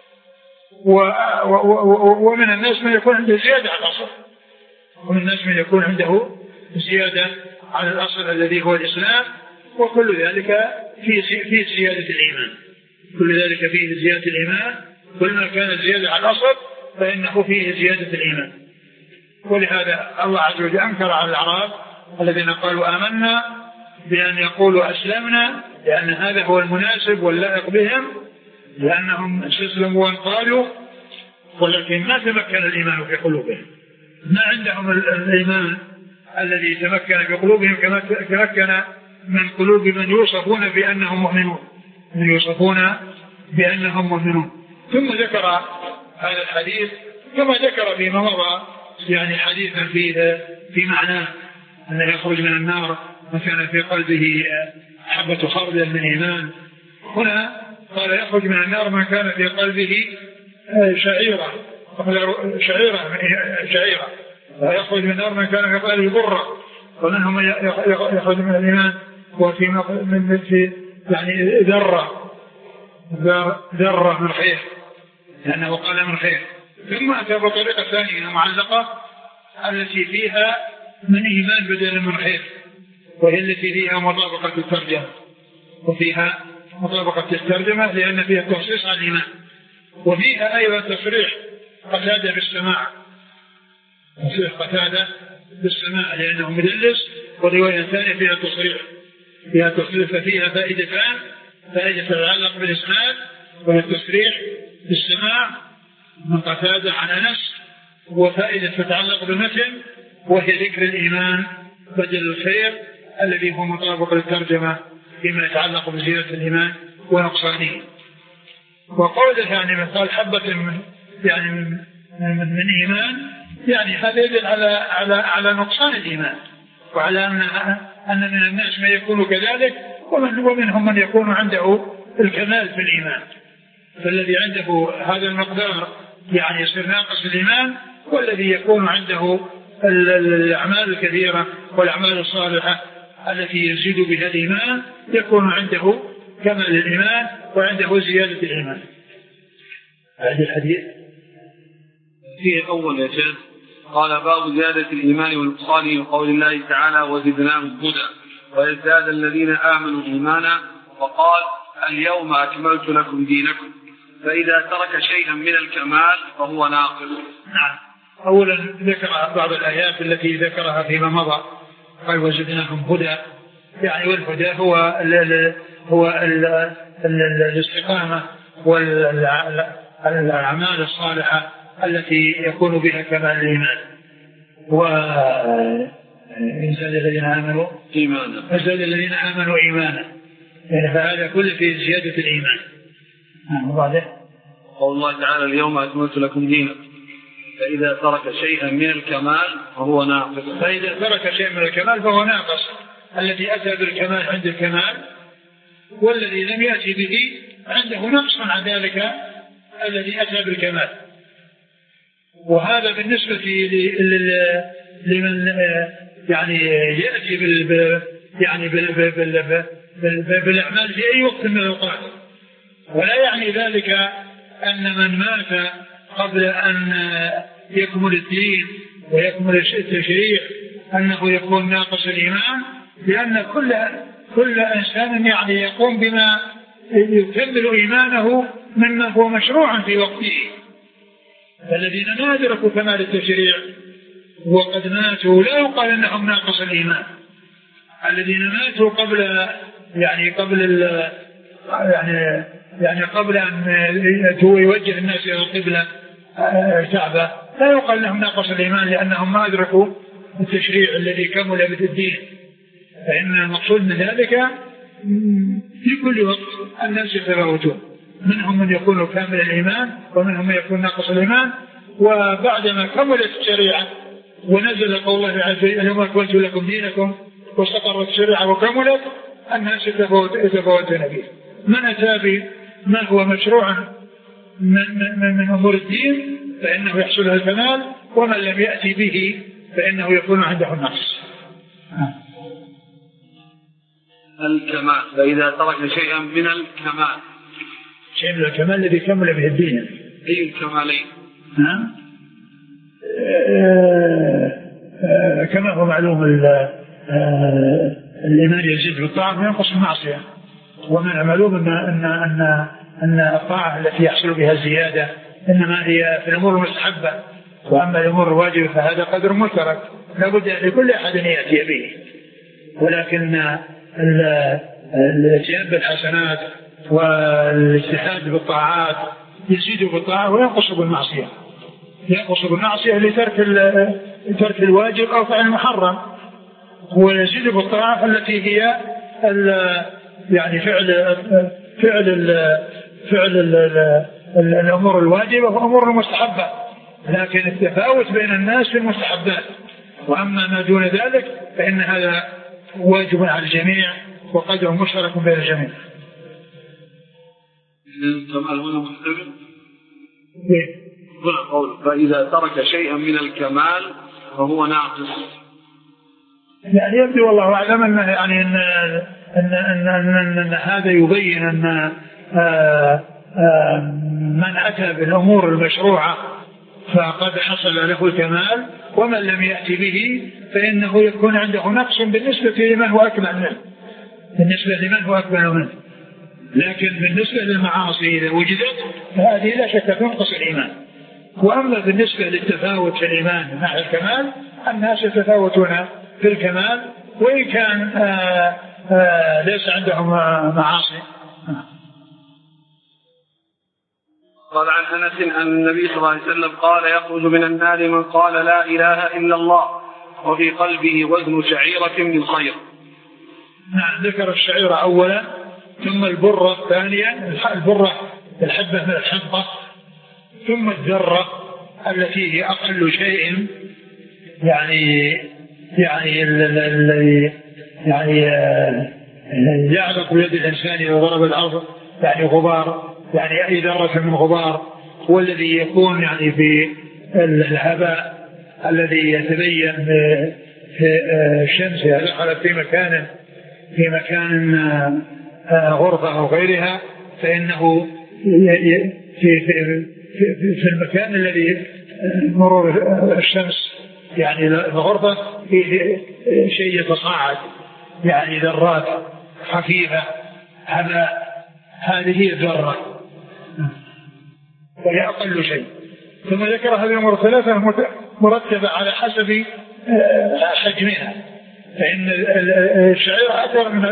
و و و ومن الناس من يكون عنده زيادة على الأصل، ومن الناس من يكون عنده زيادة على الأصل الذي هو الإسلام، وكل ذلك في في زيادة الإيمان، كل ذلك فيه زيادة الإيمان، كل ما كان زيادة على الأصل فإنه فيه زيادة الإيمان. ولهذا الله عز وجل أنكر على الأعراب الذين قالوا آمنا بأن يقولوا أسلمنا، لأن هذا هو المناسب واللائق بهم، لأنهم استسلموا وانقالوا، ولكن ما تمكن الإيمان في قلوبهم، ما عندهم الإيمان الذي تمكن في قلوبهم كما تمكن من قلوب من يوصفون بأنهم مؤمنون، من يوصفون بأنهم مؤمنون. ثم ذكر هذا الحديث كما ذكر فيما مضى يعني حديثا فيه في معناه أنه يخرج من النار من كان في قلبه حبة خردل من إيمان. هنا قال يخرج من النار من كان في قلبه شعيرة شعيرة شعيرة ويخرج من النار من كان في قلبه برة، ومنهم يخرج من الإيمان وفي من في يعني ذرة ذرة من خير، لأنه قال من خير. ثم أتى بطريقة ثانية معلقة التي فيها من إيمان بدل من خير، وهي التي فيها مطابقة الترجمة، وفيها مطابقة الترجمة لأن فيها تخصيص عن الإيمان، وفيها أيضا تصريح قتادة بالسماع، تصريح قتادة بالسماع لأنه مدلس، ورواية ثانية فيها تصريح، فيها تصريح ففيها فائدتان، فائدة تتعلق بالإسناد وهي التصريح بالسماع من قتادة عن أنس، وفائدة تتعلق بالمتن وهي ذكر الإيمان بدل الخير الذي هو مطابق للترجمة فيما يتعلق بزيادة الإيمان ونقصانه. وقوله يعني من قال حبة من يعني من, من, من إيمان، يعني هذا يدل على على على نقصان الإيمان، وعلى أن أن من الناس من يكون كذلك ومن ومنهم من يكون عنده الكمال في الإيمان. فالذي عنده هذا المقدار يعني يصير ناقص الإيمان، والذي يكون عنده الأعمال الكثيرة والأعمال الصالحة التي يزيد بها الإيمان يكون عنده كمال الإيمان وعنده زيادة الإيمان. هذا الحديث فيه أول يا شيخ قال باب زيادة الإيمان ونقصانه وقول الله تعالى وزدناهم هدى ويزداد الذين آمنوا إيمانا، وقال اليوم أكملت لكم دينكم، فإذا ترك شيئا من الكمال فهو ناقص. نعم. أولا ذكر بعض الآيات التي ذكرها فيما مضى، قال وزدناهم هدى، يعني والهدى هو ال ال هو ال ال الاستقامة والأعمال الصالحة التي يكون بها كمال الإيمان. وإنزال الذين آمنوا إيمانا، إنزال الذين آمنوا إيمانا، يعني فهذا كله في زيادة الإيمان. وبعده قول الله تعالى اليوم أكملت لكم دينكم، فإذا ترك شيئا من الكمال فهو ناقص. فإذا ترك شيئا من الكمال فهو ناقص، الذي أتى بالكمال عند الكمال، والذي لم يأتي به عنده نقص عن ذلك الذي أتى بالكمال. وهذا بالنسبة لمن يعني يأتي بال يعني بال بالأعمال في أي وقت من الأوقات، ولا يعني ذلك أن من مات قبل أن يكمل الدين ويكمل التشريع أنه يكون ناقص الإيمان، لأن كل كل إنسان يعني يقوم بما يكمل إيمانه مما هو مشروع في وقته. الذين ما أدركوا كمال التشريع وقد ماتوا لا يقال أنهم ناقص الإيمان. الذين ماتوا قبل يعني قبل يعني يعني قبل أن يوجه الناس إلى القبلة الكعبة لا يقال لهم ناقص الإيمان لأنهم ما أدركوا التشريع الذي كمل به الدين. فإن المقصود من ذلك في كل وقت الناس يتفاوتون، منهم من يكون كامل الإيمان ومنهم من يكون ناقص الإيمان. وبعدما كملت الشريعة ونزل قول الله عز وجل اليوم أكملت لكم دينكم واستقرت الشريعة وكملت الناس يتفاوتون به. من أتى بما هو مشروع من, من, من أمور الدين فإنه يحصل له الكمال، ومن لم يأتي به فإنه يكون عنده النقص. الكمال، فإذا ترك شيئا من الكمال، شيء من الكمال الذي كمل به الدين. أي الكمالين؟ نعم. كما هو معلوم الإيمان يزيد بالطاعة وينقص بالمعصية، ومن معلوم أن أن أن أن الطاعة التي يحصل بها الزيادة إنما هي في الأمور المستحبة، وأما الأمور الواجبة فهذا قدر مشترك لابد لكل أحد أن يأتي به. ولكن الاتيان بالحسنات والاجتهاد بالطاعات يزيد بالطاعة وينقص بالمعصية، ينقص بالمعصية لترك ترك الواجب أو فعل المحرم، ويزيد بالطاعة التي هي يعني فعل فعل ال فعل ال ال الأمور الواجبة وأمور المستحبة. لكن التفاوت بين الناس في المستحبات، وأما ما دون ذلك فإن هذا واجب على الجميع وقدر مشترك بين الجميع. الكمال هنا محتمل هنا قول فإذا ترك شيئا من الكمال فهو ناقص. يعني يبدو والله أعلم أن يعني أن أن أن, أن, أن هذا يبين أن آآ آآ من أتى بالأمور المشروعة فقد حصل له الكمال، ومن لم يأتي به فإنه يكون عنده نقص بالنسبة لمن هو أكمل منه بالنسبة لمن هو أكمل منه. لكن بالنسبة للمعاصي إذا وجدت فهذه لا شك تنقص الإيمان. وأما بالنسبة للتفاوت في الإيمان من ناحية الكمال الناس يتفاوتون في الكمال وإن كان آآ آآ ليس عندهم معاصي. قال عن أنس أن النبي صلى الله عليه وسلم قال يخرج من النار من قال لا إله إلا الله وفي قلبه وزن شعيرة من خير. نعم، ذكر الشعيرة أولا ثم البرة ثانيا، البرة الحبة من الحنطة، ثم الذرة التي هي أقل شيء يعني يعني الذي يعني يعلق بيد الإنسان إذا ضرب الأرض يعني غبار، يعني أي ذرة من غبار، والذي يكون يعني في الهباء الذي يتبين في الشمس إذا دخلت في مكان في مكان غرفة أو غيرها فإنه في في في المكان الذي مرور الشمس يعني الغرفة فيه شيء يتصاعد يعني ذرات خفيفة، هذا هذه هي الذرة وهي أقل شيء. ثم ذكر هذه الأمور الثلاثة مرتبة على حسب حجمها، فإن الشعيرة أكثر من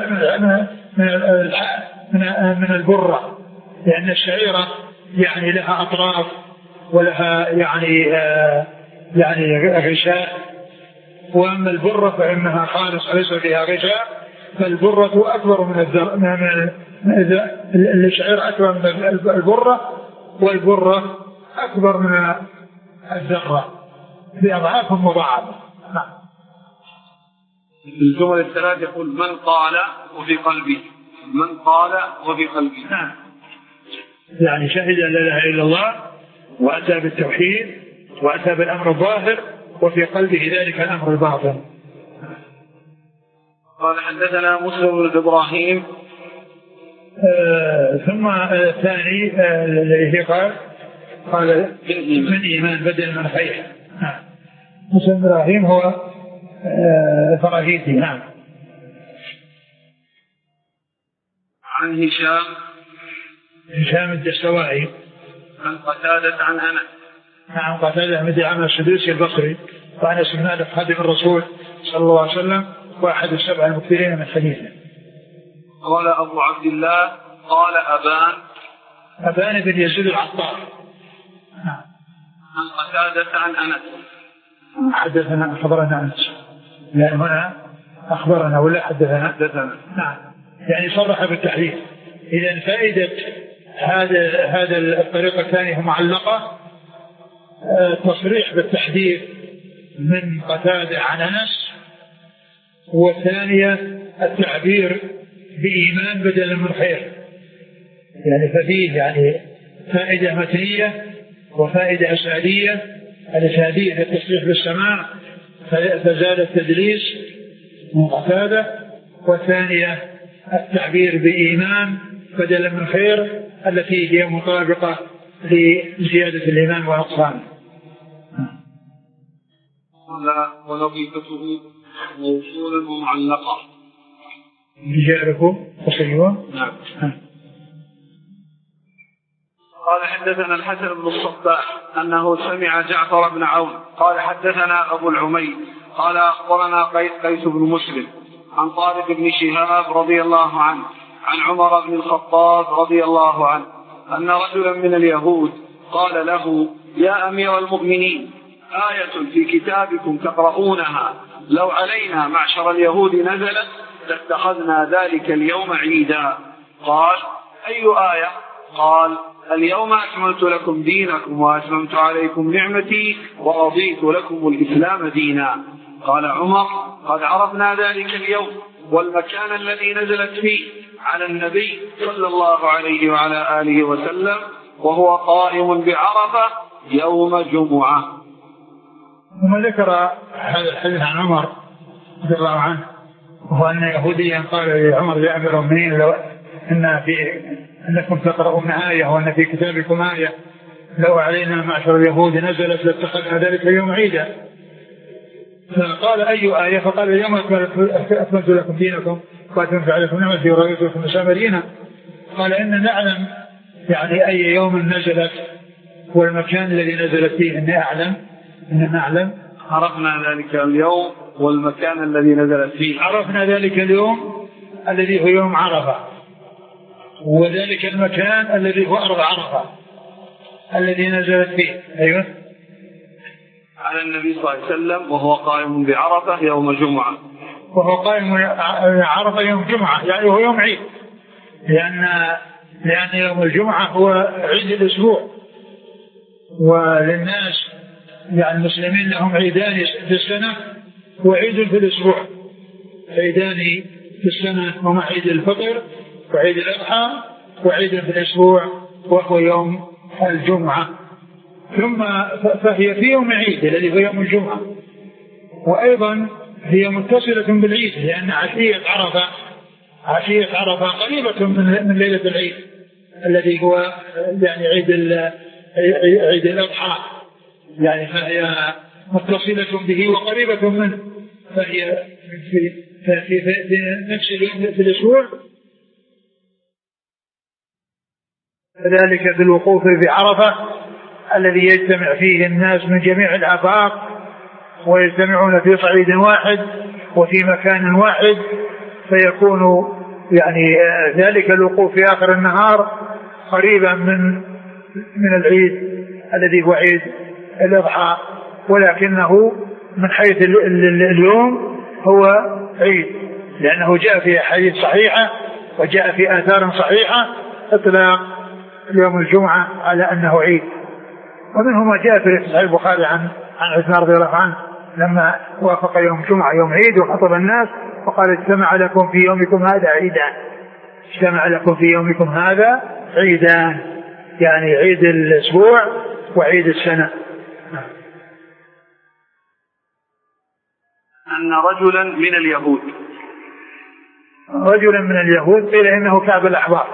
من من البرة، لأن الشعيرة يعني لها أطراف ولها يعني يعني غشاء، وأما البرة فإنها خالص ليس فيها غشاء، فالبرة أكبر من الذر من الشعيرة أكبر من البرة، والبرة أكبر من الذرة بأضعاف مضاعفة. الجمل الثلاث يقول من قال وفي قلبه، من قال وفي قلبه. نعم، يعني شهد أن لا إله إلا الله وأتى بالتوحيد وأتى بالأمر الظاهر وفي قلبه ذلك الأمر الباطن. قال حدثنا مسلم بن إبراهيم. آه ثم الثاني آه الذي قال قال من إيمان بدل من خير. نعم، مسلم بن إبراهيم هو آه فراهيدي. نعم، عن هشام هشام الدستوائي عن قتادة عن أنس. نعم قتادة بن دعامة السدوسي البصري وأنس بن مالك خادم الرسول صلى الله عليه وسلم وأحد السبع المكثرين من حديثه. قال أبو عبد الله قال أبان أبان بن يزيد العطار عن قتادة عن أنس حدثنا أخبرنا أنس، يعني هنا أخبرنا ولا حدثنا؟ حدثنا. نعم يعني صرح بالتحديث. إذن فائدة هذا هذا الطريقة الثانية معلقة تصريح بالتحديث من قتادة عن أنس، والثانية التعبير بإيمان بدلا من خير، يعني ففيه يعني فائدة متنية وفائدة أسالية. الأسالية في التصريح بالسماع فزاد التدليس من قتادة، والثانية التعبير بإيمان بدلا من خير التي هي مطابقة لزيادة الإيمان ونقصانه. ولطيفته موصولا ومعلقا رجالكم وصيون. نعم. قال حدثنا الحسن بن الصباح أنه سمع جعفر بن عون قال حدثنا أبو العميد قال أخبرنا قيس بن مسلم عن طارق بن شهاب رضي الله عنه عن عمر بن الخطاب رضي الله عنه أن رجلا من اليهود قال له يا أمير المؤمنين آية في كتابكم تقرؤونها لو علينا معشر اليهود نزلت لاتخذنا ذلك اليوم عيدا. قال أي آية؟ قال اليوم أكملت لكم دينكم وأتممت عليكم نعمتي ورضيت لكم الإسلام دينا. قال عمر قد عرفنا ذلك اليوم والمكان الذي نزلت فيه على النبي صلى الله عليه وعلى آله وسلم وهو قائم بعرفة يوم جمعة. ثم ذكر هذا الحديث عن عمر رضي الله عنه، وهو أن يهوديا قال لعمر يا أمير المؤمنين لو إن في أنكم تقرؤون آية وأن في كتابكم آية لو علينا معشر اليهود نزلت لاتخذنا ذلك اليوم عيدا. فقال أي آية؟ فقال اليوم أكملت لكم دينكم وأتممت عليكم نعمتي ورضيت لكم الإسلام دينا. قال إن نعلم يعني أي يوم نزلت والمكان الذي نزلت فيه، إن أعلم إن نعلم. عرفنا ذلك اليوم والمكان الذي نزلت فيه. عرفنا ذلك اليوم الذي هو يوم عرفة، وذلك المكان الذي هو أرض عرفة الذي نزلت فيه. أيوة على النبي صلى الله عليه وسلم وهو قائم بعرفة يوم جمعة. وهو قائم عرفة يوم جمعة، يعني هو يوم عيد، لأن لأن يوم الجمعة هو عيد الأسبوع، وللناس يعني المسلمين لهم عيدان في السنة وعيد في الأسبوع، عيدان في السنة هما عيد الفطر وعيد الأضحى وعيد في الأسبوع وهو يوم الجمعة. ثم فهي في يوم عيد الذي هو يوم الجمعة، وأيضا هي متصلة بالعيد لأن عشية عرفة عشية عرفة قريبة من ليلة العيد الذي هو يعني عيد عيد الأضحى، يعني فهي متصلة به وقريبة منه، فهي في, في, في, في نفس اليوم في الأسبوع. كذلك بالوقوف في عرفة الذي يجتمع فيه الناس من جميع الآفاق ويجتمعون في صعيد واحد وفي مكان واحد، فيكون يعني ذلك الوقوف في آخر النهار قريبا من من العيد الذي هو عيد الأضحى، ولكنه من حيث اليوم هو عيد، لأنه جاء في حديث صحيحة وجاء في آثار صحيحة إطلاق يوم الجمعة على أنه عيد. ومنه ما جاء في صحيح البخاري عن عن عثمان رضي الله عنه لما وافق يوم الجمعة يوم عيد وخطب الناس وقال اجتمع لكم في يومكم هذا عيدان، اجتمع لكم في يومكم هذا عيدان، يعني عيد الأسبوع وعيد السنة. أن رجلا من اليهود رجلا من اليهود قيل إنه كعب الأحبار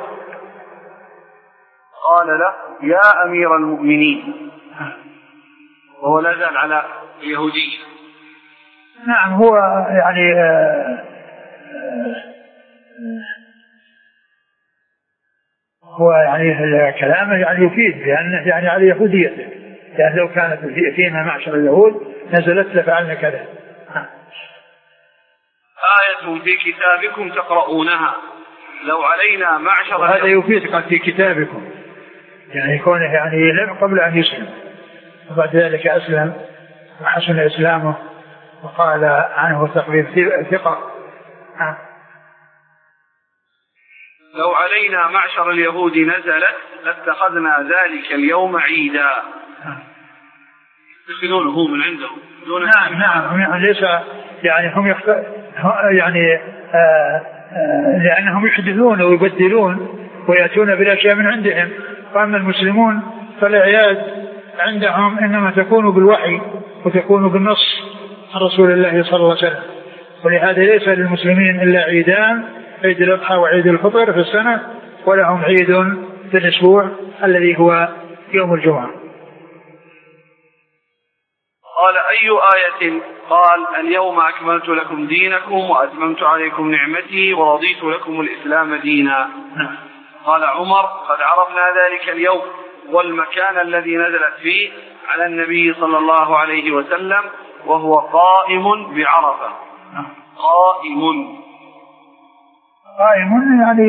قال له يا أمير المؤمنين، وهو لا زال على اليهودية. نعم هو يعني هو يعني كلامه يعني يفيد بأنه يعني على يهوديته، يعني لو كانت فينا معشر اليهود نزلت لفعلنا كذا. آية في كتابكم تقرؤونها لو علينا معشر هذا يفيد قد في كتابكم، يعني يكون يعني لم قبل أن يسلم وبعد ذلك أسلم وحسن إسلامه وقال عنه تقريب ثقة. لو علينا معشر اليهود نزلت لاتخذنا ذلك اليوم عيدا. يخذونه من عندهم. نعم نعم ليس يعني هم يخت... يعني آآ آآ لأنهم يحدثون ويبدلون ويأتون بالأشياء من عندهم، وأما المسلمون فالأعياد عندهم إنما تكون بالوحي وتكون بالنص عن رسول الله صلى الله عليه وسلم، ولهذا ليس للمسلمين إلا عيدان، عيد الأضحى وعيد الفطر في السنة، ولهم عيد في الأسبوع الذي هو يوم الجمعة. قال أي آية؟ قال اليوم أكملت لكم دينكم وأتممت عليكم نعمتي ورضيت لكم الإسلام دينا. قال عمر قد عرفنا ذلك اليوم والمكان الذي نزلت فيه على النبي صلى الله عليه وسلم وهو قائم بعرفة. قائم قائم يعني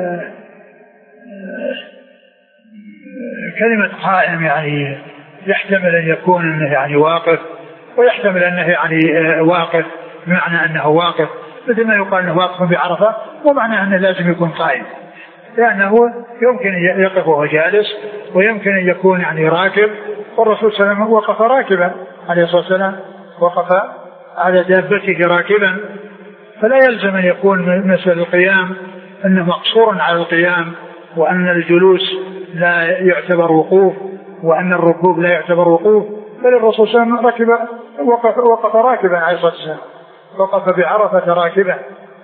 كلمة قائم يعني يحتمل أن يكون أنه يعني واقف، ويحتمل أنه يعني واقف بمعنى أنه واقف مثل ما يقال أنه واقف بعرفة، ومعنى أنه لازم يكون قائم، لأنه يمكن يقف وهو جالس ويمكن أن يكون يعني راكب، والرسول صلى الله عليه وسلم وقف راكبا عليه الصلاة والسلام، وقف على دابته راكبا، فلا يلزم أن يكون مثل القيام أنه مقصور على القيام، وأن الجلوس لا يعتبر وقوف، وأن الركوب لا يعتبر وقوف، بل الرسول صلى الله عليه وسلم ركب وقف, وقف راكبا عليه الصلاة والسلام، وقف بعرفة راكبا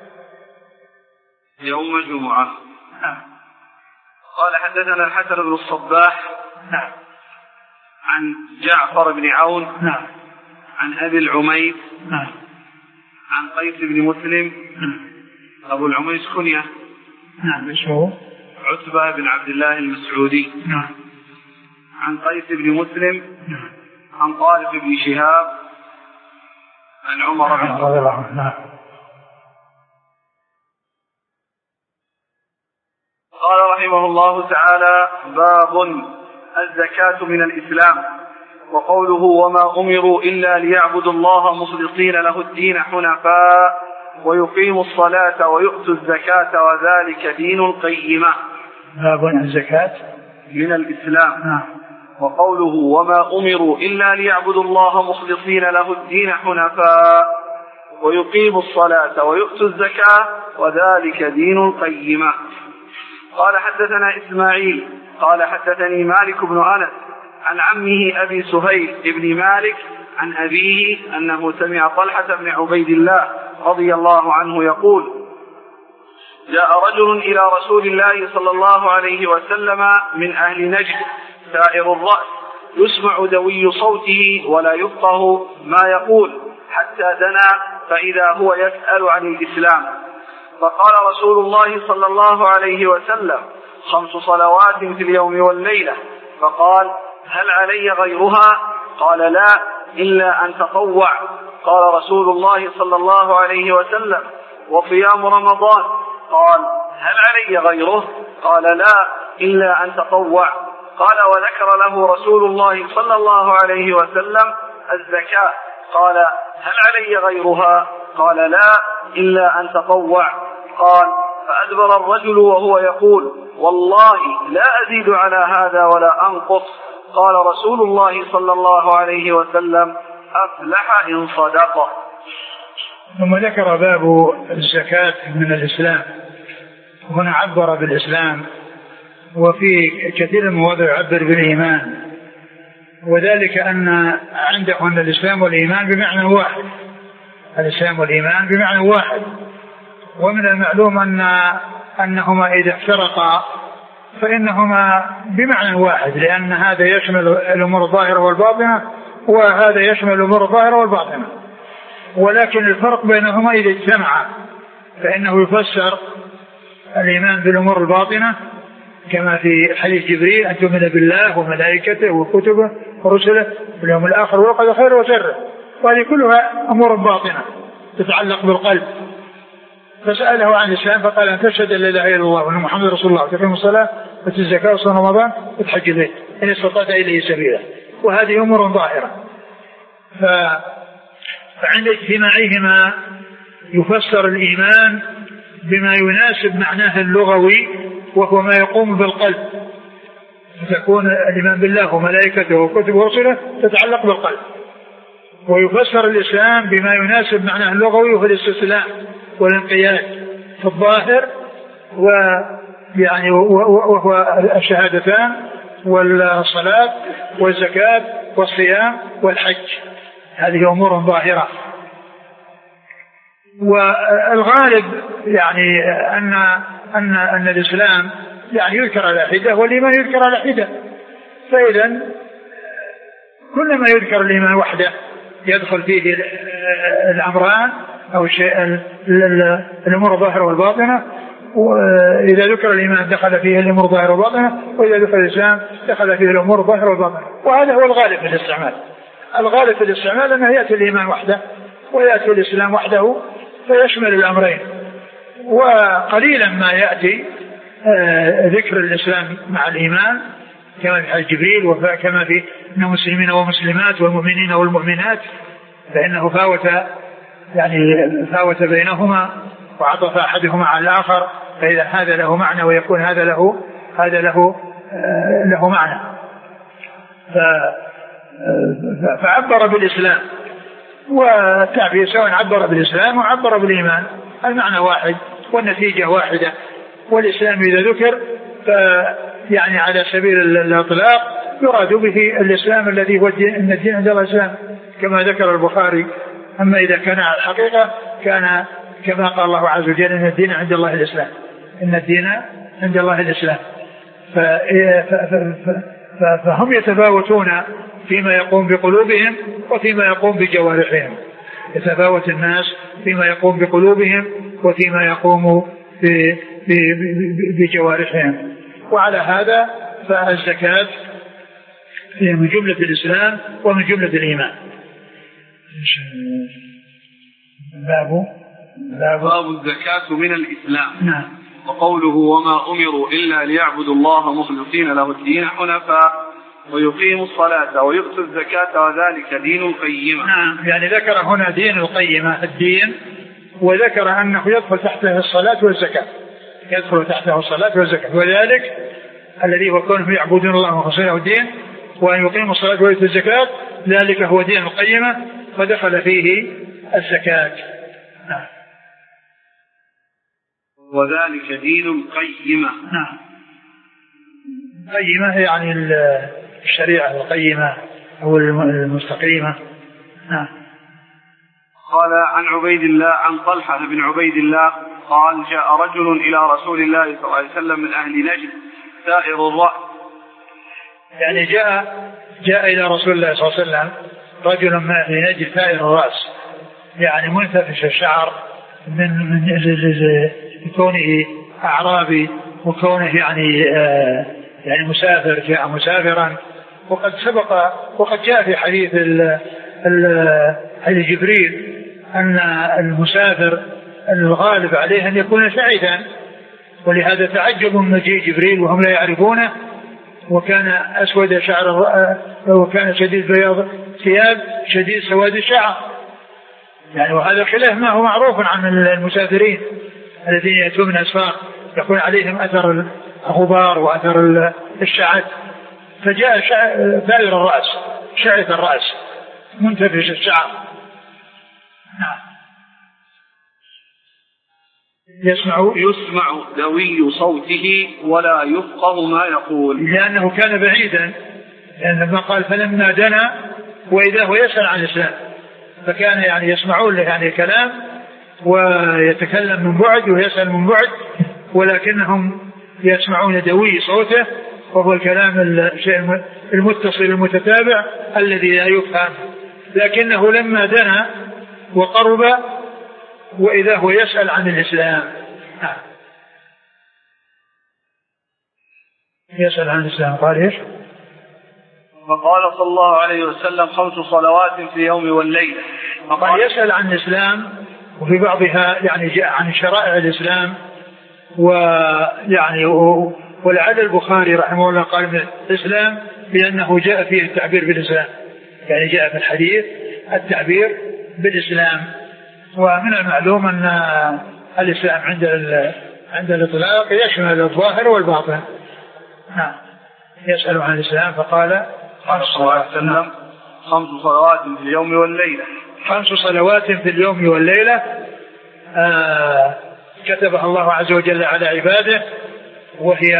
يوم الجمعة. قال حدثنا الحسن بن الصباح نعم عن جعفر بن عون نعم عن أبي العميس نعم عن قيس بن مسلم. أبو العميس كنية. نعم اسمه عتبة بن عبد الله المسعودي. نعم عن قيس بن مسلم. نعم عن طارق بن شهاب عن عمر بن الخطاب. نعم. قال رحمه الله تعالى: باب الزكاة من الإسلام. وقوله: وما أمروا إلا ليعبدوا الله مخلصين له الدين حنفاء ويقيموا الصلاة ويؤتوا الزكاة وذلك دين القيمة. باب الزكاة من الإسلام. نعم. وقوله: وما أمروا إلا ليعبدوا الله مخلصين له الدين حنفاء ويقيموا الصلاة ويؤتوا الزكاة وذلك دين القيمة. قال حدثنا إسماعيل قال حدثني مالك بن أنس عن عمه أبي سهيل ابن مالك عن أبيه أنه سمع طلحة بن عبيد الله رضي الله عنه يقول: جاء رجل إلى رسول الله صلى الله عليه وسلم من أهل نجد سائر الرأس يسمع دوي صوته ولا يفقه ما يقول حتى دنا فإذا هو يسأل عن الإسلام. فقال رسول الله صلى الله عليه وسلم: خمس صلوات في اليوم والليلة. فقال: هل علي غيرها؟ قال: لا إلا أن تطوع. قال رسول الله صلى الله عليه وسلم: وصيام رمضان؟ قال: هل علي غيره؟ قال: لا إلا أن تطوع. قال: وذكر له رسول الله صلى الله عليه وسلم الزكاة. قال: هل علي غيرها؟ قال: لا إلا أن تطوع. قال: فأدبر الرجل وهو يقول: والله لا أزيد على هذا ولا أنقص. قال رسول الله صلى الله عليه وسلم: أفلح إن صدق. ثم ذكر باب الزكاة من الإسلام. هنا عبر بالإسلام، وفي كثير من المواضع يعبر بالإيمان، وذلك أن عنده أن الإسلام والإيمان بمعنى واحد. الإسلام والإيمان بمعنى واحد، ومن المعلوم أن أنهما إذا افترقا فإنهما بمعنى واحد، لأن هذا يشمل الأمور الظاهرة والباطنة وهذا يشمل الأمور الظاهرة والباطنة، ولكن الفرق بينهما إذا اجتمعا فإنه يفسر الإيمان بالأمور الباطنة كما في حديث جبريل أن تؤمن بالله وملائكته وكتبه ورسله واليوم الآخر والقدر خير وشر. وهذه كلها أمور باطنة تتعلق بالقلب. فسأله عن الإسلام فقال أن تشهد أن لا إله إلا الله وأن محمد رسول الله وتقيم الصلاة وتؤتي الزكاة وتصوم رمضان وتحج البيت إن استطعت إليه سبيلا. وهذه أمور ظاهرة. فعند اجتماعهما يفسر الإيمان بما يناسب معناه اللغوي وهو ما يقوم بالقلب. فتكون الإيمان بالله وملائكته وكتبه ورسله تتعلق بالقلب. ويفسر الإسلام بما يناسب معناه اللغوي وهو الاستسلام والانقياد في الظاهر ويعني وهو الشهادتان والصلاة والزكاة والصيام والحج. هذه أمور ظاهرة. والغالب يعني أن أن أن الإسلام يعني يذكر على حدة والإيمان يذكر على حدة. فإذا كلما يذكر الإيمان وحده يدخل فيه الأمران أو الشيء الأمور الظاهرة والباطنة. وإذا ذكر الإيمان دخل فيه الأمور الظاهرة والباطنة وإذا ذكر الإسلام دخل فيه الأمور الظاهرة والباطنة. وهذا هو الغالب في الاستعمال. الغالب في الاستعمال أنه يأتي الإيمان وحده ويأتي الإسلام وحده فيشمل الأمرين. وقليلا ما يأتي ذكر الإسلام مع الإيمان كما في حديث جبريل وكما في إن المسلمين والمسلمات والمؤمنين والمؤمنات فإنه فاوت يعني فاوت بينهما وعطف أحدهما على الآخر. فإذا هذا له معنى ويكون هذا له هذا له له معنى. فعبر بالإسلام والتعبير سواء عبر بالإسلام وعبر بالإيمان المعنى واحد والنتيجة واحدة. والإسلام إذا ذكر يعني على سبيل الإطلاق يراد به الإسلام الذي هو الدين إن الدين عند الله الإسلام كما ذكر البخاري. أما إذا كان على الحقيقة كان كما قال الله عز وجل إن الدين عند الله الإسلام إن الدين عند الله الإسلام. فهم يتفاوتون فيما يقوم بقلوبهم وفيما يقوم بجوارحهم. يتفاوت الناس فيما يقوم بقلوبهم وفيما يقوم بجوارحهم. وعلى هذا فالزكاة هي من جملة الإسلام ومن جملة الإيمان. باب باب, باب الزكاة من الإسلام. نعم. وقوله وما أمروا إلا ليعبدوا الله مخلصين له الدين حنفاء ويقيموا الصلاة ويؤتوا الزكاة وذلك دين القيمة. نعم يعني ذكر هنا دين القيمة الدين وذكر أنه يدخل تحته الصلاة والزكاة يدخل تحته الصلاة والزكاة. وذلك الذي هو كونهم يعبدون الله مخلصين له الدين وأن يقيموا الصلاة ويؤتوا الزكاة ذلك هو دين القيمة فدخل فيه الزكاة. نعم. وذلك دين القيمة. نعم. القيمة يعني الشريعة القيمة أو المستقيمة. نعم. قال عن عبيد الله عن طلحة بن عبيد الله قال جاء رجل إلى رسول الله صلى الله عليه وسلم من أهل نجد ثائر الرأس. يعني جاء جاء إلى رسول الله صلى الله عليه وسلم رجل من أهل نجد ثائر الرأس يعني منتفش الشعر من من كونه أعرابي وكونه يعني آه يعني مسافر جاء مسافرا. وقد سبق وقد جاء في حديث حديث جبريل أن المسافر الغالب عليه أن يكون شعثا ولهذا تعجبوا من مجيء جبريل وهم لا يعرفونه وكان أسود شعر وكان شديد بياض ثياب شديد سواد الشعر يعني. وهذا خلاف ما هو معروف عن المسافرين الذين يأتون من أسفار يكون عليهم أثر الغبار وأثر الشعث. فجاء ثائر الرأس شعث الرأس منتفش الشعر. نعم. يسمع يسمع دوي صوته ولا يفقه ما يقول لأنه كان بعيدا. لأن ما قال فلما دنا وإذا هو يسأل عن الإسلام فكان يعني يسمعون له يعني الكلام ويتكلم من بعد ويسأل من بعد ولكنهم يسمعون دوي صوته وهو الكلام الشيء المتصل المتتابع الذي لا يفهم. لكنه لما دنا وقرب وإذا هو يسأل عن الإسلام. يسأل عن الإسلام قال إيش؟ فقال صلى الله عليه وسلم خمس صلوات في اليوم والليلة. قال يسأل عن الإسلام، وفي بعضها يعني جاء عن شرائع الإسلام، ويعني ولعل البخاري رحمه الله قال من الإسلام لأنه جاء فيه التعبير بالإسلام، يعني جاء في الحديث التعبير بالإسلام. ومن المعلوم أن الإسلام عند عند الإطلاق يشمل الظاهر والباطن. نعم. يسأل عن الإسلام فقال خمس صلوات خمس صلوات في اليوم والليلة. خمس صلوات في اليوم والليلة آه كتبها الله عز وجل على عباده، وهي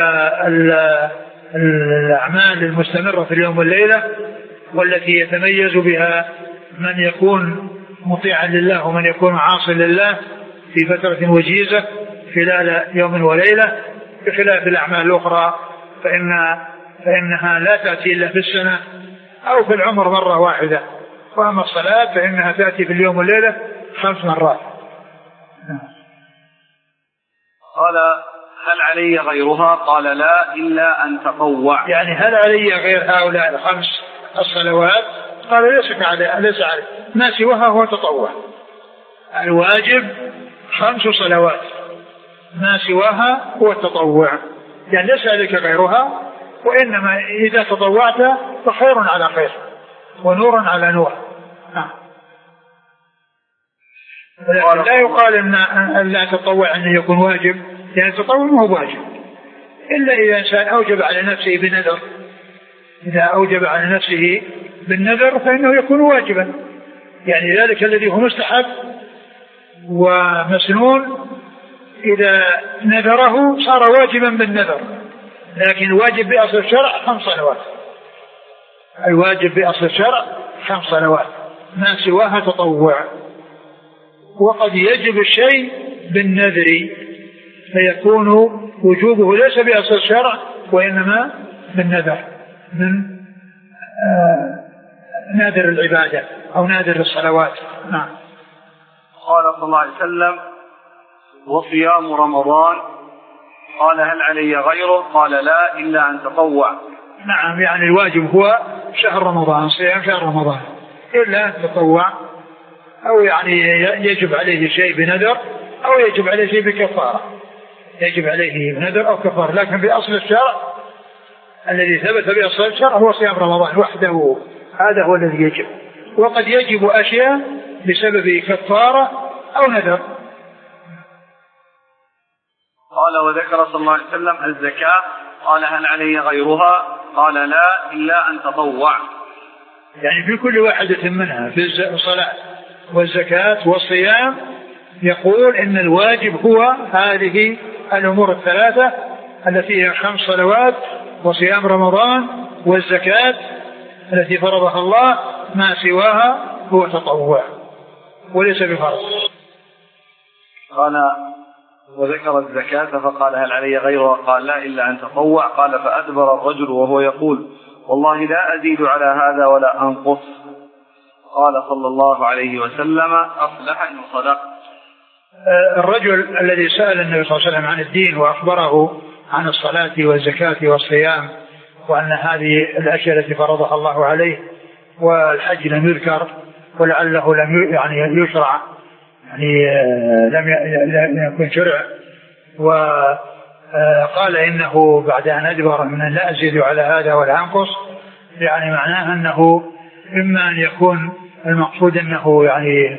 الأعمال المستمرة في اليوم والليلة، والتي يتميز بها من يكون مطيعا لله ومن يكون عاصيا لله في فترة وجيزة خلال يوم وليلة، بخلاف الأعمال الأخرى فإن فإنها لا تأتي إلا في السنة أو في العمر مرة واحدة. وأما الصلاة فإنها تأتي في اليوم والليلة خمس مرات. قال هل علي غيرها؟ قال لا إلا أن تطوع. يعني هل علي غير هؤلاء الخمس الصلوات؟ قال ليس علي، ليس علي، ما سواها هو تطوع. الواجب خمس صلوات، ما سواها هو التطوع، يعني ليس عليك غيرها، وإنما إذا تطوعت فخير على خير ونور على نور. لا يقال أن لا تطوع أن يكون واجب، يعني التطوع ما هو واجب إلا إذا إنسان أوجب على نفسه بنذر. إذا أوجب على نفسه بالنذر فإنه يكون واجبا، يعني ذلك الذي هو مستحب ومسنون إذا نذره صار واجبا بالنذر. لكن الواجب بأصل الشرع خمس صلوات، الواجب بأصل الشرع خمس صلوات، ما سواها تطوع. وقد يجب الشيء بالنذر فيكون وجوبه ليس بأصل الشرع وإنما بالنذر، من آه نادر العبادة أو نادر الصلوات. نعم. قال صلى الله عليه وسلم وصيام رمضان، قال هل علي غيره؟ قال لا إلا أن تطوع. نعم، يعني الواجب هو شهر رمضان، صيام شهر رمضان، إلا أن تطوع، أو يعني يجب عليه شيء بنذر أو يجب عليه شيء بكفارة، يجب عليه بنذر أو كفارة. لكن بأصل الشرع الذي ثبت بأصل الشرع هو صيام رمضان وحده، هذا هو الذي يجب. وقد يجب أشياء بسبب كفارة أو نذر. قال وذكر صلى الله عليه وسلم الزكاة، قال هل علي غيرها؟ قال لا إلا أن تطوع. يعني في كل واحدة منها، في الصلاة والزكاة والصيام، يقول إن الواجب هو هذه الأمور الثلاثة التي هي خمس صلوات وصيام رمضان والزكاة التي فرضها الله، ما سواها هو تطوع وليس بفرض. قال وذكر الزكاة فقال هل علي غيرها؟ قال لا إلا أن تطوع. قال فأدبر الرجل وهو يقول والله لا أزيد على هذا ولا أنقص. قال صلى الله عليه وسلم أصلح إن صدق. الرجل الذي سأل النبي صلى الله عليه وسلم عن الدين وأخبره عن الصلاة والزكاة والصيام وأن هذه الأشياء التي فرضها الله عليه، والحج لم يذكر ولعله لم يعني يشرع، يعني لم يكن شرع، وقال إنه بعد أن أدبر من لا أزيد على هذا ولا أنقص، يعني معناه أنه إما أن يكون المقصود أنه يعني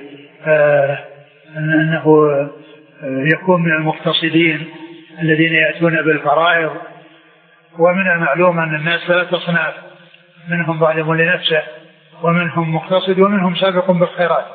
أنه يكون من المقتصدين الذين يأتون بالفرائض. ومن المعلوم أن الناس ثلاثة أصناف، منهم ظالم لنفسه ومنهم مقتصد ومنهم سابق بالخيرات.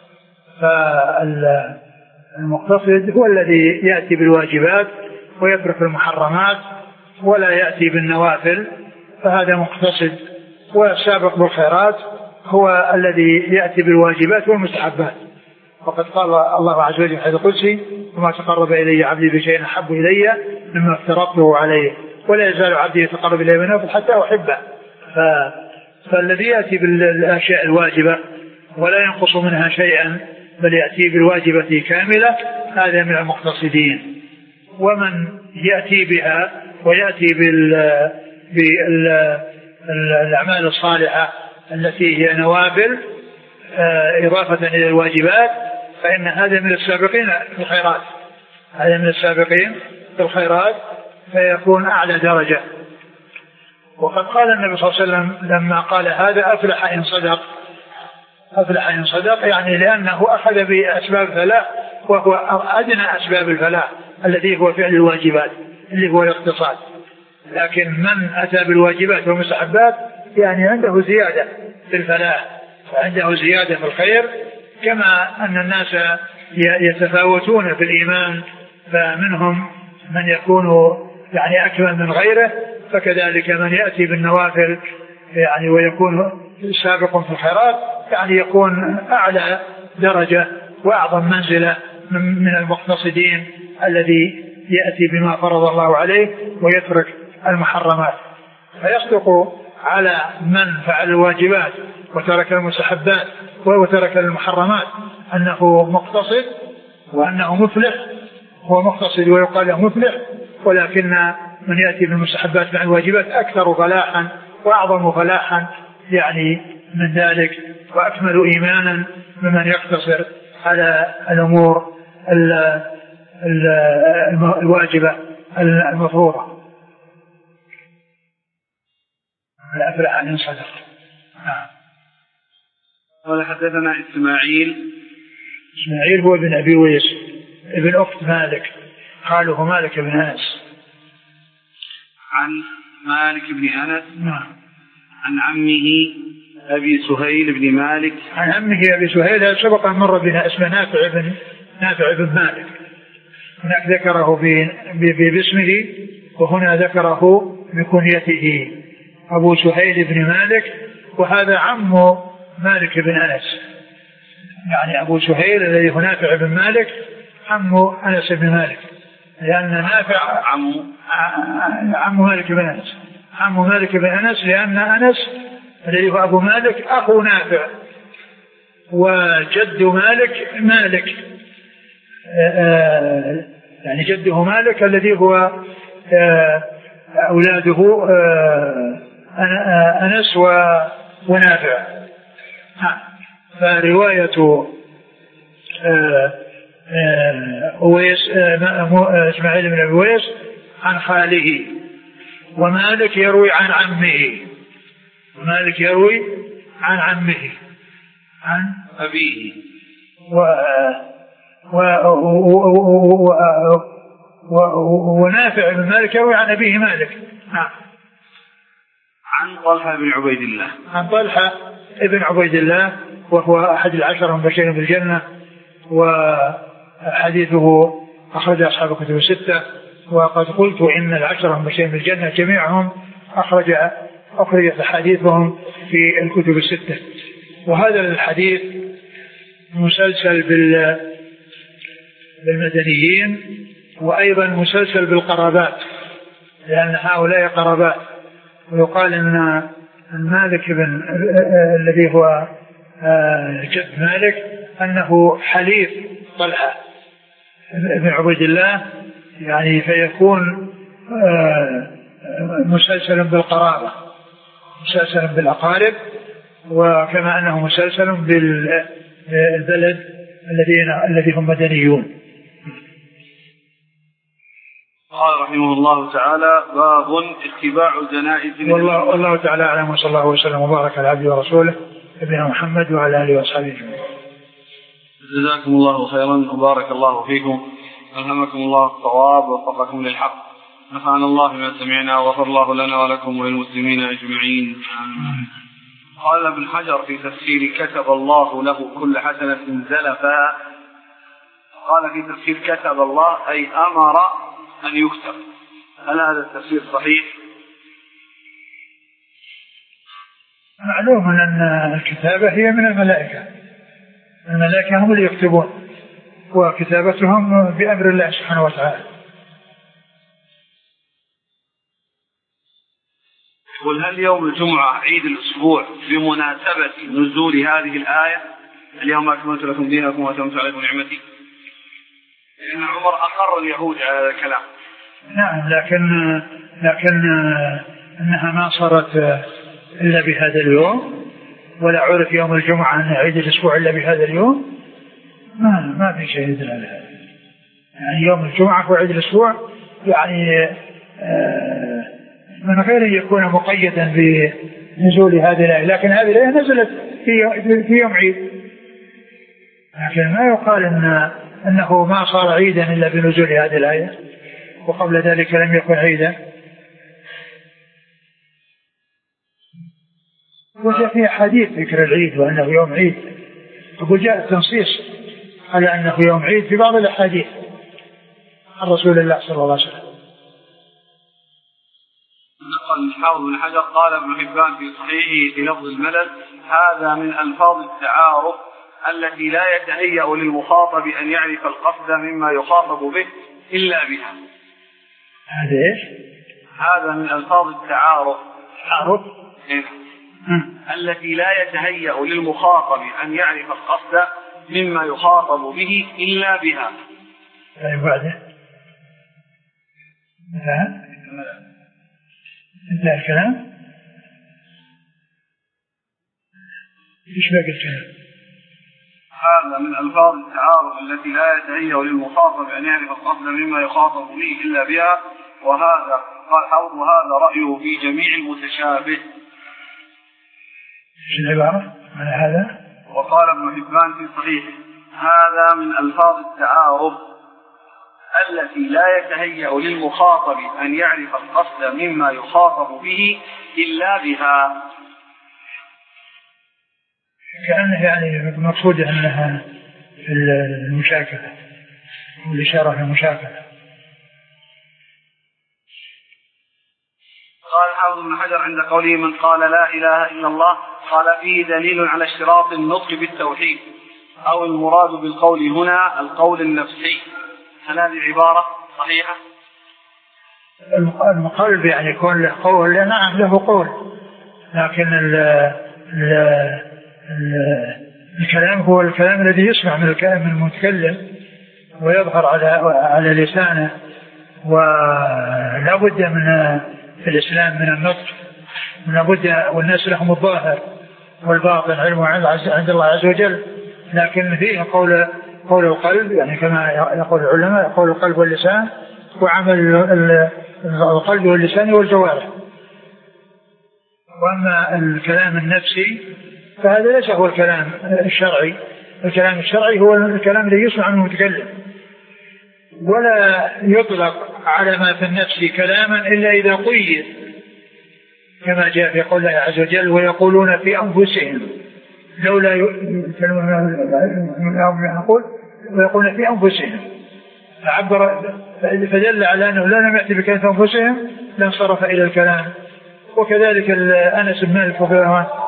فالمقتصد هو الذي يأتي بالواجبات ويترك المحرمات ولا يأتي بالنوافل، فهذا مقتصد. والسابق بالخيرات هو الذي يأتي بالواجبات والمستحبات. وقد قال الله عز وجل في الحديث القدسي وما تقرب إلي عبدي بشيء أحب إلي مما افترضته عليه ولا يزال عبدي يتقرب إلي بالنوافل حتى أحبه. ف... فالذي يأتي بالأشياء الواجبة ولا ينقص منها شيئا بل يأتي بالواجبة كاملة، هذا من المقتصدين. ومن يأتي بها ويأتي بالأعمال الصالحة التي هي نوافل إضافة إلى الواجبات، فإن هذا من السابقين في الخيرات، هذا من السابقين في الخيرات فيكون أعلى درجة. وقد قال النبي صلى الله عليه وسلم لما قال هذا أفلح إن صدق، أفلح إن صدق يعني لأنه أخذ بأسباب الفلاح وهو أدنى أسباب الفلاح الذي هو فعل الواجبات اللي هو الاقتصاد. لكن من أتى بالواجبات والمستحبات يعني عنده زيادة في الفلاح، فعنده زيادة في الخير، كما أن الناس يتفاوتون في الإيمان، فمنهم من يكون يعني أكمل من غيره، فكذلك من يأتي بالنوافل يعني ويكون سابق في الخيرات يعني يكون أعلى درجة وأعظم منزلة من المقتصدين الذي يأتي بما فرض الله عليه ويترك المحرمات. فيصدق على من فعل الواجبات وترك المستحبات وترك المحرمات أنه مقتصد وأنه مفلح، هو مقتصد ويقال له مفلح، ولكن من يأتي بالمستحبات مع الواجبات أكثر فلاحا وأعظم فلاحا يعني من ذلك، وأكمل إيمانا ممن يقتصر على الأمور الواجبة المفروضة. أفلح إن صدق. نعم. قال حدثنا إسماعيل. إسماعيل هو ابن أبي ويس ابن أخت مالك، قالوا مالك بن أنس. عن مالك بن أنس. نعم. عن عمه أبي سهيل بن مالك. عن عمه أبي سهيل سبق أن مر بنا اسمه نافع بن نافع بن مالك، هناك ذكره باسمه وهنا ذكره بكنيته أبو سهيل بن مالك، وهذا عم مالك بن أنس، يعني أبو سهيل الذي هو نافع بن مالك عم أنس بن مالك، لأن نافع عم عم مالك بن أنس، عم مالك بن أنس لأن أنس الذي هو أبو مالك أخو نافع، وجد مالك مالك يعني جده مالك الذي هو أولاده أنس ونافع. فرواية أويس إسماعيل بن أويس عن خاله، ومالك يروي عن عمه، ومالك يروي عن عمه عن أبيه، و و ونافع بن مالك يروي عن أبيه مالك. نعم. عن طلحة بن عبيد الله. عن طلحة ابن عبيد الله وهو أحد العشر المبشرين بالجنة، وحديثه أخرج أصحاب الكتب الستة، وقد قلت إن العشر المبشرين بالجنة جميعهم أخرج أخرجت حديثهم في الكتب الستة. وهذا الحديث مسلسل بالمدنيين وأيضا مسلسل بالقرابات، لأن هؤلاء قرابات. ويقال أن مالك بن الذي هو جد مالك أنه حليف طلحة بن عبيد الله، يعني فيكون مسلسل بالقرابة، مسلسل بالأقارب، وكما أنه مسلسل بالبلد الذين الذي هم مدنيون. قال رحمه الله تعالى: باب اتباع الجنائز. والله, والله تعالى أعلم، وصلى الله وسلم وبارك على عبده ورسوله نبينا محمد وعلى آله وصحبه أجمعين. جزاكم الله خيرا وبارك الله فيكم، ألهمكم الله الصواب ووفقكم للحق، نفعنا الله بما سمعنا وغفر الله لنا ولكم وللمسلمين أجمعين. قال ابن حجر في تفسير كتب الله له كل حسنة زلفا، قال في تفسير كتب الله أي أمر أن يكتب. هل هذا التفسير صحيح؟ معلوم أن الكتابة هي من الملائكة، الملائكة هم اللي يكتبون، وكتابتهم بأمر الله سبحانه وتعالى. قل هل يوم الجمعة عيد الأسبوع بمناسبة نزول هذه الآية اليوم أكملت لكم دينكم وأتممت عليكم نعمتي؟ لأن عمر أقر اليهود على هذا الكلام. نعم، لكن لكن أنها ما صارت إلا بهذا اليوم، ولا عرف يوم الجمعة أن عيد الأسبوع إلا بهذا اليوم، ما ما في شيء يدل على هذا. يعني يوم الجمعة هو عيد الأسبوع، يعني من غير أن يكون مقيدا بنزول هذه الآية، لكن هذه الآية نزلت في يوم عيد، لكن ما يقال إن أنه ما صار عيدا إلا بنزول هذه الآية، وقبل ذلك لم يكن عيدا. وجاء في حديث ذكر العيد وأنه يوم عيد، يقول جاء التنصيص على أنه يوم عيد في بعض الأحاديث عن رسول الله صلى الله عليه وسلم. نقل الحافظ بن حجر قال ابن حبان في صحيحه في لفظ الملل: هذا من ألفاظ التعارف التي لا يتهيأ للمخاطب أن يعرف القصد مما يخاطب به إلا بها. هذا إيش؟ هذا من ألفاظ التعارف تعارف التي لا يتهيأ للمخاطب أن يعرف القصد مما يخاطب به إلا بها. طيب بعده لا انتهى الكلام. ايش باقي الكلام؟ هذا من ألفاظ التعارف التي لا يتهيأ للمخاطب أن يعرف القصد مما يخاطب به إلا بها، وهذا قال حوض وهذا رأيه في جميع المتشابه. ايش العبارة على هذا؟ وقال ابن حبان في صحيحه: هذا من ألفاظ التعارف التي لا يتهيأ للمخاطب أن يعرف القصد مما يخاطب به إلا بها. كأنه يعني المقصود أنها في المشاكلة والإشارة في المشاكلة. قال الحافظ بن حجر عند قوله: من قال لا إله إلا الله، قال فيه دليل على اشتراط النطق بالتوحيد، أو المراد بالقول هنا القول النفسي. هل هذه عبارة صحيحة؟ القلب يعني يكون له قول، نعم له قول، لكن ال ال ال الكلام هو الكلام الذي يسمع من الكلام من المتكلم ويظهر على على لسانه، ولا بد من في الإسلام من النطق، ولا بد، والناس لهم الظاهر والباطن علم عند الله عز وجل، لكن فيه قول قول القلب، يعني كما يقول العلماء قول القلب واللسان، وعمل القلب واللسان والجوارح. وأما الكلام النفسي فهذا ليس هو الكلام الشرعي. الكلام الشرعي هو الكلام الذي يسمع منه المتكلم، ولا يطلق على ما في النفس كلاما إلا إذا قيد، كما جاء في قول الله عز وجل: ويقولون في أنفسهم لولا يقول ويقولون في أنفسهم، فعبر فدل على أنه لا لم يأتي بكلمة أنفسهم لانصرف إلى الكلام. وكذلك أنس بن مالك